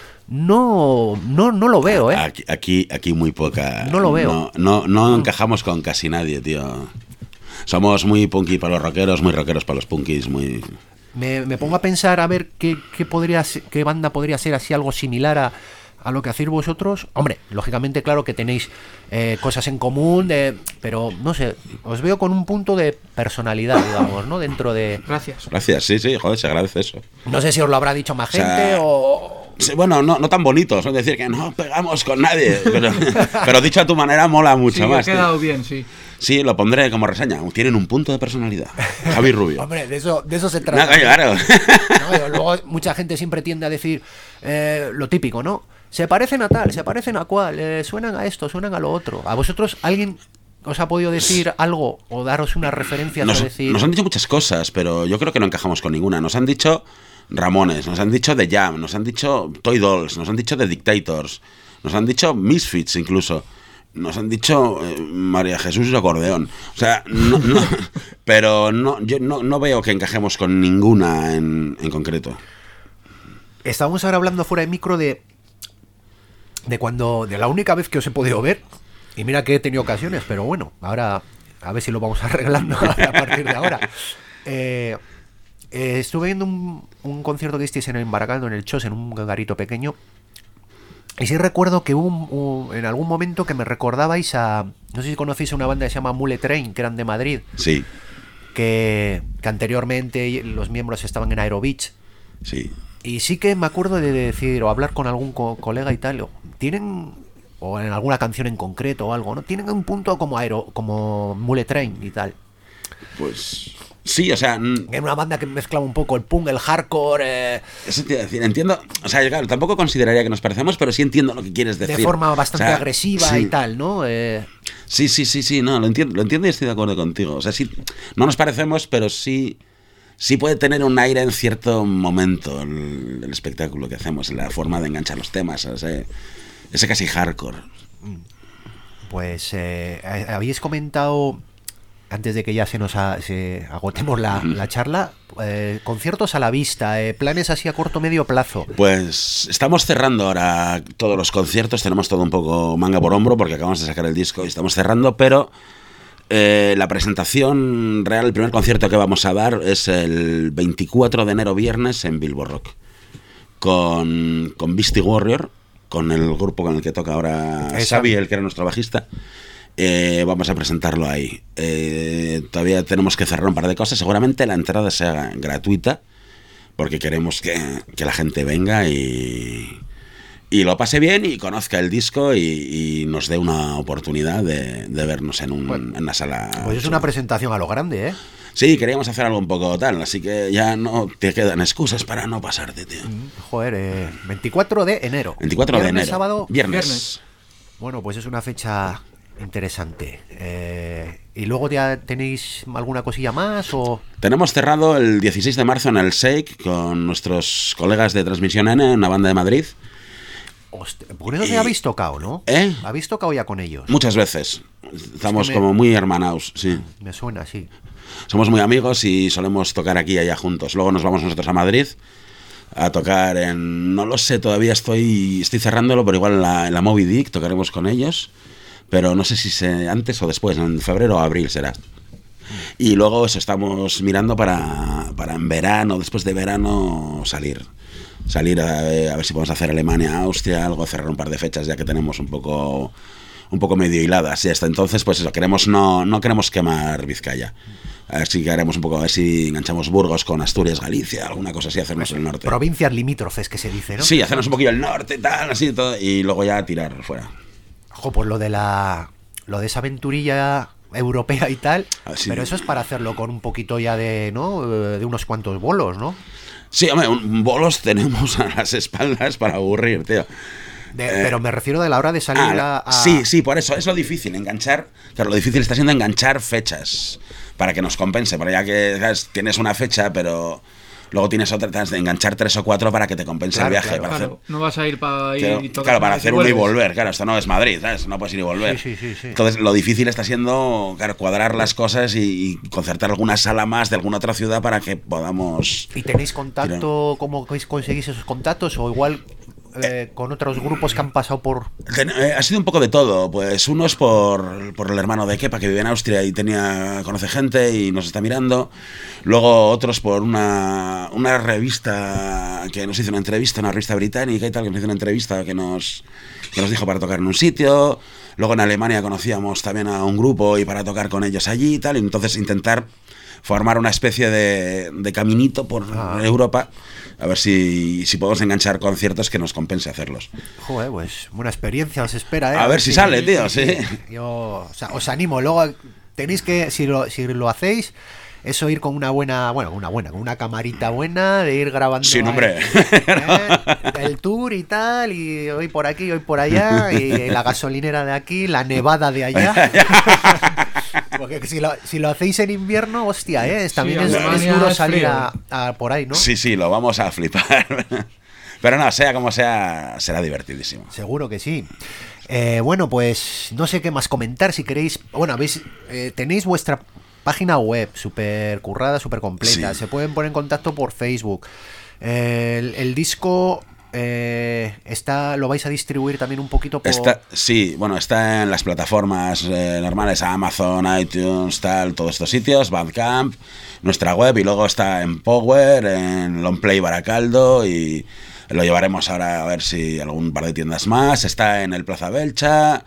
No, no, no lo veo, ¿eh? Aquí, aquí, aquí muy poca. No lo veo. No, no, no encajamos con casi nadie, tío. Somos muy punky para los rockeros, muy rockeros para los punkis, muy... Me, me pongo a pensar a ver qué, qué, podría ser, qué banda podría ser así algo similar a, a lo que hacéis vosotros. Hombre, lógicamente, claro que tenéis eh, cosas en común, de, pero no sé, os veo con un punto de personalidad, digamos, ¿no? Dentro de... Gracias. Gracias, sí, sí, joder, se agradece eso. No sé si os lo habrá dicho más O sea, gente o... Sí, bueno, no, no tan bonitos, es decir, que no pegamos con nadie, pero, pero dicho a tu manera mola mucho sí, más. Sí, ha quedado tío. bien, sí. Sí, lo pondré como reseña. Tienen un punto de personalidad. Javi Rubio. Hombre, de eso, de eso se trata. No, claro. No, luego mucha gente siempre tiende a decir eh, lo típico, ¿no? Se parecen a tal, se parecen a cual, eh, suenan a esto, suenan a lo otro. ¿A vosotros alguien os ha podido decir algo o daros una referencia Nos, a decir? nos han dicho muchas cosas, pero yo creo que no encajamos con ninguna. Nos han dicho Ramones, nos han dicho The Jam, nos han dicho Toy Dolls, nos han dicho The Dictators, nos han dicho Misfits incluso, nos han dicho eh, María Jesús y Acordeón. O sea, no, no, pero no, yo no, no veo que encajemos con ninguna en, en concreto. Estábamos ahora hablando fuera de micro de de cuando, de la única vez que os he podido ver, y mira que he tenido ocasiones, pero bueno, ahora a ver si lo vamos arreglando a partir de ahora. Eh, eh, estuve viendo un, un concierto que hicisteis en el Baracaldo, en el Chos, en un garito pequeño, y sí recuerdo que hubo un, un, en algún momento que me recordabais a, no sé si conocéis a una banda que se llama Mule Train, que eran de Madrid. Sí. Que, que anteriormente los miembros estaban en Aerobeach. Sí. Y sí que me acuerdo de decir, o hablar con algún co- colega y tal, o, tienen, o en alguna canción en concreto o algo, ¿no? Tienen un punto como Aero, como Mule Train y tal. Pues Sí, o sea... Era una banda que mezclaba un poco el punk, el hardcore... Eh, eso te iba a decir, entiendo... O sea, claro, tampoco consideraría que nos parecemos, pero sí entiendo lo que quieres decir. De forma bastante o sea, agresiva sí. y tal, ¿no? Eh... Sí, sí, sí, sí, no, lo entiendo, lo entiendo y estoy de acuerdo contigo. O sea, sí, no nos parecemos, pero sí... Sí puede tener un aire en cierto momento el, el espectáculo que hacemos, la forma de enganchar los temas, ese, ese casi hardcore. Pues eh, habéis comentado, antes de que ya se nos ha, se agotemos la, la charla, eh, conciertos a la vista, eh, planes así a corto medio plazo. Pues estamos cerrando ahora todos los conciertos, tenemos todo un poco manga por hombro porque acabamos de sacar el disco y estamos cerrando, pero... Eh, la presentación real, el primer concierto que vamos a dar es el veinticuatro de enero, viernes, en Bilbo Rock. Con, con Beastie Warrior, con el grupo con el que toca ahora Xavi, el que era nuestro bajista. Eh, vamos a presentarlo ahí. Eh, todavía tenemos que cerrar un par de cosas. Seguramente la entrada sea gratuita, porque queremos que, que la gente venga y... Y lo pase bien y conozca el disco y, y nos dé una oportunidad de, de vernos en, un, bueno, en una sala. Pues es una presentación a lo grande, ¿eh? Sí, queríamos hacer algo un poco tal, así que ya no te quedan excusas para no pasarte, tío. Joder, eh, veinticuatro de enero. veinticuatro de enero. Sábado, viernes. viernes. Bueno, pues es una fecha interesante. Eh, ¿Y luego ya tenéis alguna cosilla más? O... Tenemos cerrado el dieciséis de marzo en el Shake con nuestros colegas de Transmisión N, una banda de Madrid. Hostia, por eso te habéis tocado, ¿no? ¿Eh? ¿Habéis tocado ya con ellos? Muchas veces. Estamos es que me... como muy hermanaos, sí. Me suena, sí. Somos muy amigos y solemos tocar aquí y allá juntos. Luego nos vamos nosotros a Madrid a tocar en... No lo sé, todavía estoy estoy cerrándolo, pero igual en la, en la Moby Dick tocaremos con ellos. Pero no sé si se, antes o después, en febrero o abril será. Y luego eso, estamos mirando para, para en verano, después de verano, salir. Salir a, a ver si podemos hacer Alemania, Austria, algo, cerrar un par de fechas ya que tenemos un poco un poco medio hiladas. Y hasta entonces, pues eso, queremos no, no queremos quemar Vizcaya. Así que haremos un poco, a ver si enganchamos Burgos con Asturias, Galicia, alguna cosa así, hacernos el norte. Provincias limítrofes, que se dice, ¿no? Sí, hacernos un poquillo el norte y tal, así todo, y luego ya tirar fuera. Ojo, pues lo de la lo de esa aventurilla europea y tal, ah, sí. Pero eso es para hacerlo con un poquito ya de, ¿no? De unos cuantos bolos, ¿no? Sí, hombre, un, bolos tenemos a las espaldas para aburrir, tío. De, eh, pero me refiero de la hora de salir ah, a, a... Sí, sí, por eso, es lo difícil, enganchar... Claro, lo difícil está siendo enganchar fechas para que nos compense, porque ya que ¿sabes? Tienes una fecha, pero... Luego tienes otra, tienes de enganchar tres o cuatro para que te compense claro, el viaje. Claro, para claro. hacer... No vas a ir para ir claro, y tocar. Claro, para hacer uno y vuelves. volver. Claro, esto no es Madrid, ¿sabes? No puedes ir y volver. Sí, sí, sí, sí. Entonces, lo difícil está siendo, claro, cuadrar las cosas y, y concertar alguna sala más de alguna otra ciudad para que podamos... ¿Y tenéis contacto? ¿Cómo conseguís esos contactos? O igual... Eh, con otros grupos que han pasado por... Ha sido un poco de todo. Pues uno es por, por el hermano de Kepa, que vive en Austria y tenía conoce gente y nos está mirando. Luego otros por una, una revista que nos hizo una entrevista, una revista británica y tal, que nos hizo una entrevista que nos, que nos dijo para tocar en un sitio. Luego en Alemania conocíamos también a un grupo y para tocar con ellos allí y tal. Y entonces intentar formar una especie de, de caminito por ah. Europa. A ver si, si podemos enganchar conciertos que nos compense hacerlos. Joder, pues buena experiencia os espera, ¿eh? A, a ver si, si sale, tío, sí. Yo o sea, os animo. Luego tenéis que, si lo, si lo hacéis, eso ir con una buena, bueno, una buena, con una camarita buena, de ir grabando. Sí, hombre. ¿eh? El tour y tal, y hoy por aquí, hoy por allá, y la gasolinera de aquí, la nevada de allá. Porque si lo, si lo hacéis en invierno, hostia, ¿eh? También sí, es, es duro salir a, a por ahí, ¿no? Sí, sí, lo vamos a flipar. Pero no, sea como sea, será divertidísimo. Seguro que sí. Eh, bueno, pues no sé qué más comentar. Si queréis, bueno, veis, eh, tenéis vuestra página web súper currada, súper completa. Sí. Se pueden poner en contacto por Facebook. Eh, el, el disco... Eh, está, lo vais a distribuir también un poquito por... Está, sí, bueno, está en las plataformas eh, normales, Amazon, iTunes, tal, todos estos sitios, Bandcamp, nuestra web, y luego está en Power, en Longplay Baracaldo, y lo llevaremos ahora a ver si algún par de tiendas más. Está en el Plaza Belcha,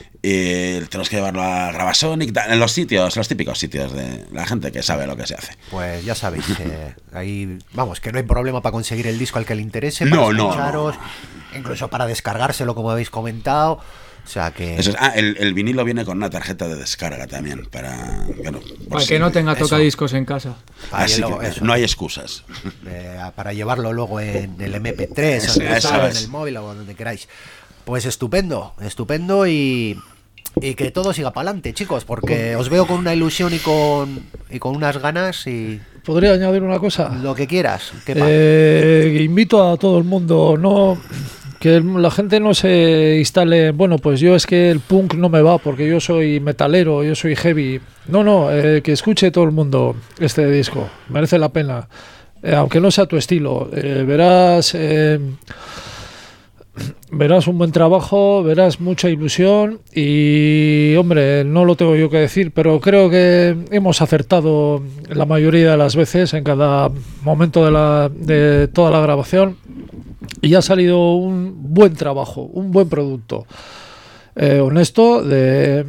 y tenemos que llevarlo a Gravasonic, en los sitios, los típicos sitios de la gente que sabe lo que se hace. Pues ya sabéis, eh, ahí vamos, que no hay problema para conseguir el disco al que le interese, para no, escucharos, no, no. incluso para descargárselo, como habéis comentado. O sea que... Eso es, ah, el, el vinilo viene con una tarjeta de descarga también, para, bueno, Para si, que no tenga eso. tocadiscos en casa. Así luego, que eso, no hay excusas. eh, para llevarlo luego en el eme pe tres, Eso, o eso en es. el móvil o donde queráis. Pues estupendo, estupendo y, y que todo siga para adelante, chicos, porque os veo con una ilusión y con, y con unas ganas y ¿Podría añadir una cosa? lo que quieras. Kepa. Eh, invito a todo el mundo, no que la gente no se instale, bueno, pues yo es que el punk no me va porque yo soy metalero, yo soy heavy. No, no, eh, que escuche todo el mundo este disco, merece la pena. Eh, aunque no sea tu estilo, eh, verás... Eh, verás un buen trabajo, verás mucha ilusión y, hombre, no lo tengo yo que decir, pero creo que hemos acertado la mayoría de las veces en cada momento de, la, de toda la grabación y ha salido un buen trabajo, un buen producto. Eh, honesto, de...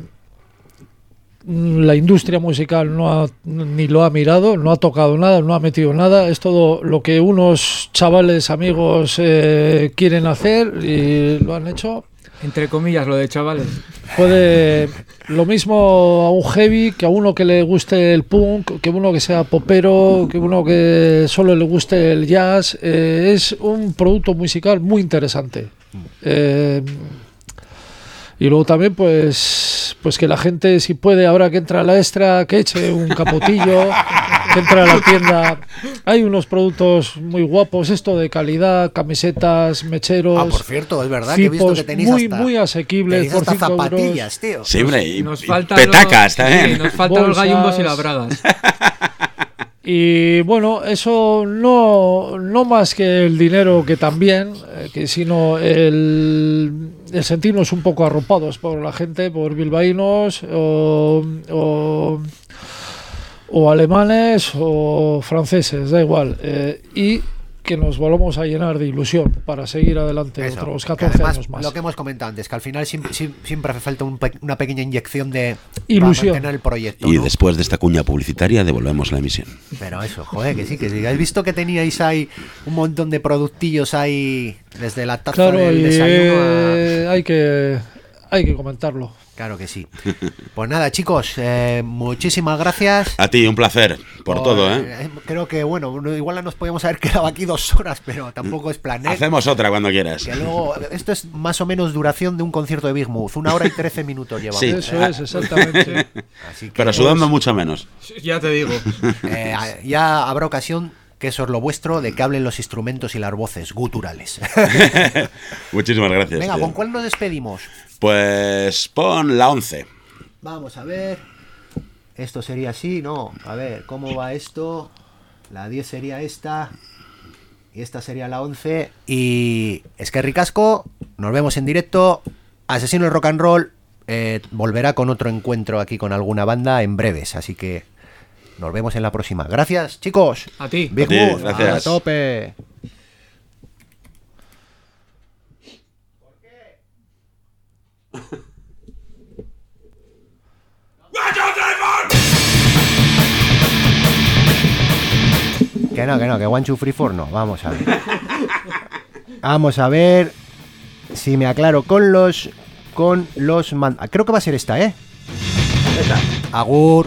La industria musical no ha, ni lo ha mirado, no ha tocado nada, no ha metido nada. Es todo lo que unos chavales amigos eh, quieren hacer y lo han hecho. Entre comillas, lo de chavales. Puede lo mismo a un heavy que a uno que le guste el punk, que uno que sea popero, que uno que solo le guste el jazz. Eh, es un producto musical muy interesante. Eh, Y luego también, pues, pues que la gente, si puede, ahora que entra a la extra, que eche un capotillo, que entre a la tienda. Hay unos productos muy guapos, esto de calidad, camisetas, mecheros. Ah, por cierto, es verdad que he visto que tenéis muy, hasta, muy asequibles. tenéis Por hasta cinco zapatillas, tío. Sí, hombre, y, Nos y faltan petacas los, también. Sí, nos faltan los Bolsas. gallumbos y las bragas. Y bueno, eso no, no más que el dinero, que también, eh, que sino el, el sentirnos un poco arropados por la gente, por bilbaínos o, o, o alemanes o franceses, da igual. Eh, y que nos volvamos a llenar de ilusión para seguir adelante Eso, otros que catorce además, años más. lo que hemos comentado antes, que al final siempre, siempre hace falta un pe- una pequeña inyección de Ilusión. para mantener el proyecto, Y ¿no? después de esta cuña publicitaria devolvemos la emisión. Pero eso, joder, que sí, que sí. ¿Has visto que teníais ahí un montón de productillos ahí desde la taza Claro, del y desayuno a... eh, hay que hay que comentarlo. Claro que sí. Pues nada, chicos, eh, muchísimas gracias. A ti, un placer por Por- todo, ¿eh? eh, Creo que, bueno, no- igual nos podíamos haber quedado aquí dos horas, pero tampoco es plan, ¿eh? Hacemos otra cuando quieras. Que luego, esto es más o menos duración de un concierto de Big Mouth, una hora y trece minutos llevamos. Sí. Eso es, exactamente. Así que, Pero sudando mucho menos. Ya te digo. eh, ya habrá ocasión, que eso es lo vuestro, de que hablen los instrumentos y las voces guturales. Muchísimas gracias. Venga, tío. ¿con cuál nos despedimos? Pues pon la once. Vamos a ver. Esto sería así, ¿no? A ver, ¿cómo va esto? La diez sería esta. Y esta sería la once. Y es que ricasco. Nos vemos en directo. Asesino del Rock and Roll eh, volverá con otro encuentro aquí con alguna banda en breves. Así que nos vemos en la próxima. Gracias, chicos. A ti. Big A ti, Mood, gracias. a tope. Que no, que no, que one, two, three, four no. Vamos a ver. Vamos a ver si me aclaro con los con los man- creo que va a ser esta, ¿eh? Esta. Agur.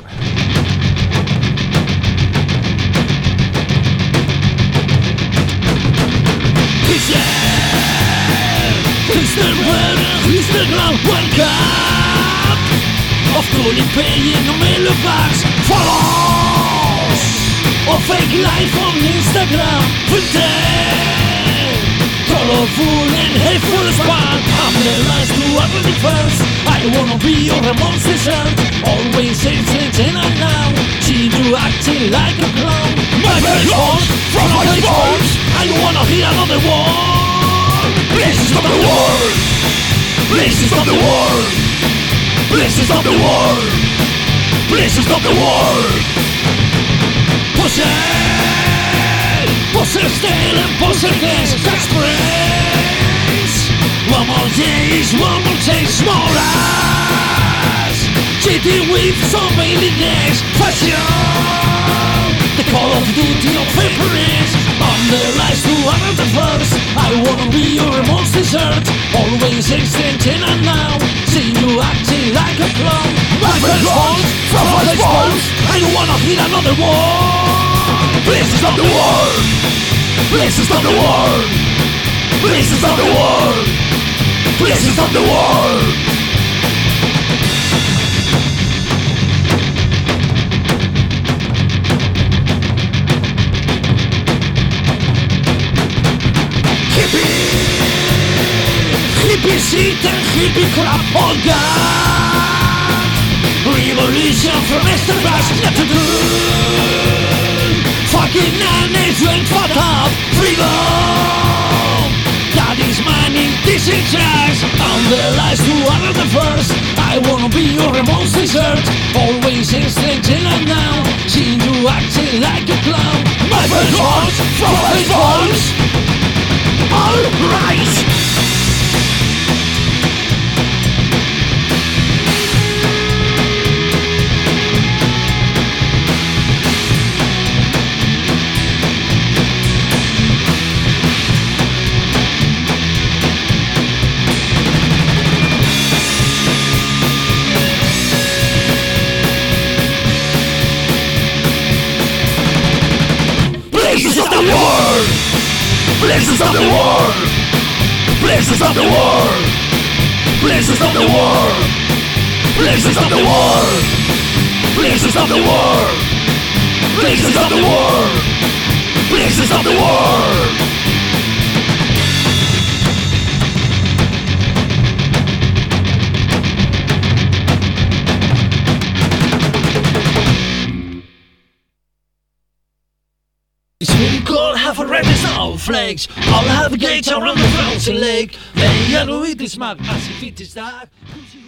Instagram, one cup of Colin Payne, no me lo vas. Follows or fake life on Instagram. Pretend, colorful and hateful spot. I'm the last to ever be first. I wanna be your Ramon Cesar. Always saying and I now see you acting like a clown. My best bones from my bones. I wanna hear another one. Please stop the war! Please stop the war! Please stop the war! Please stop the war! Poser! Poser stale and poser gas! That's praise! One more days, one more taste, more ass! Cheating with some alien days! Fashion! The call of duty of vaporous. On the rise to honor the first. I wanna be your most dessert. Always extending and now. See you acting like a clown. My first balls, from my balls. I don't wanna hit another wall. Please stop the war. Please stop the war. Please stop the war. Please stop the war. Hippie shit and hippie crap, oh God. Revolution from Esterbas, not too good. Fucking management fucked up. Freedom, that is money, this is jazz. I'm the last to honor the first. I wanna be your most dessert. Always extending and now. Seeing you acting like a clown. My first balls, from my balls. Alright. Please stop the war! Please stop the war! Please stop the war! Please stop the war! Please stop the war! Please stop the war! Please stop the war! Please stop the war! It's really cold, half a red snowflakes. All have gates around the frozen lake. They are with this mug as if it is dark.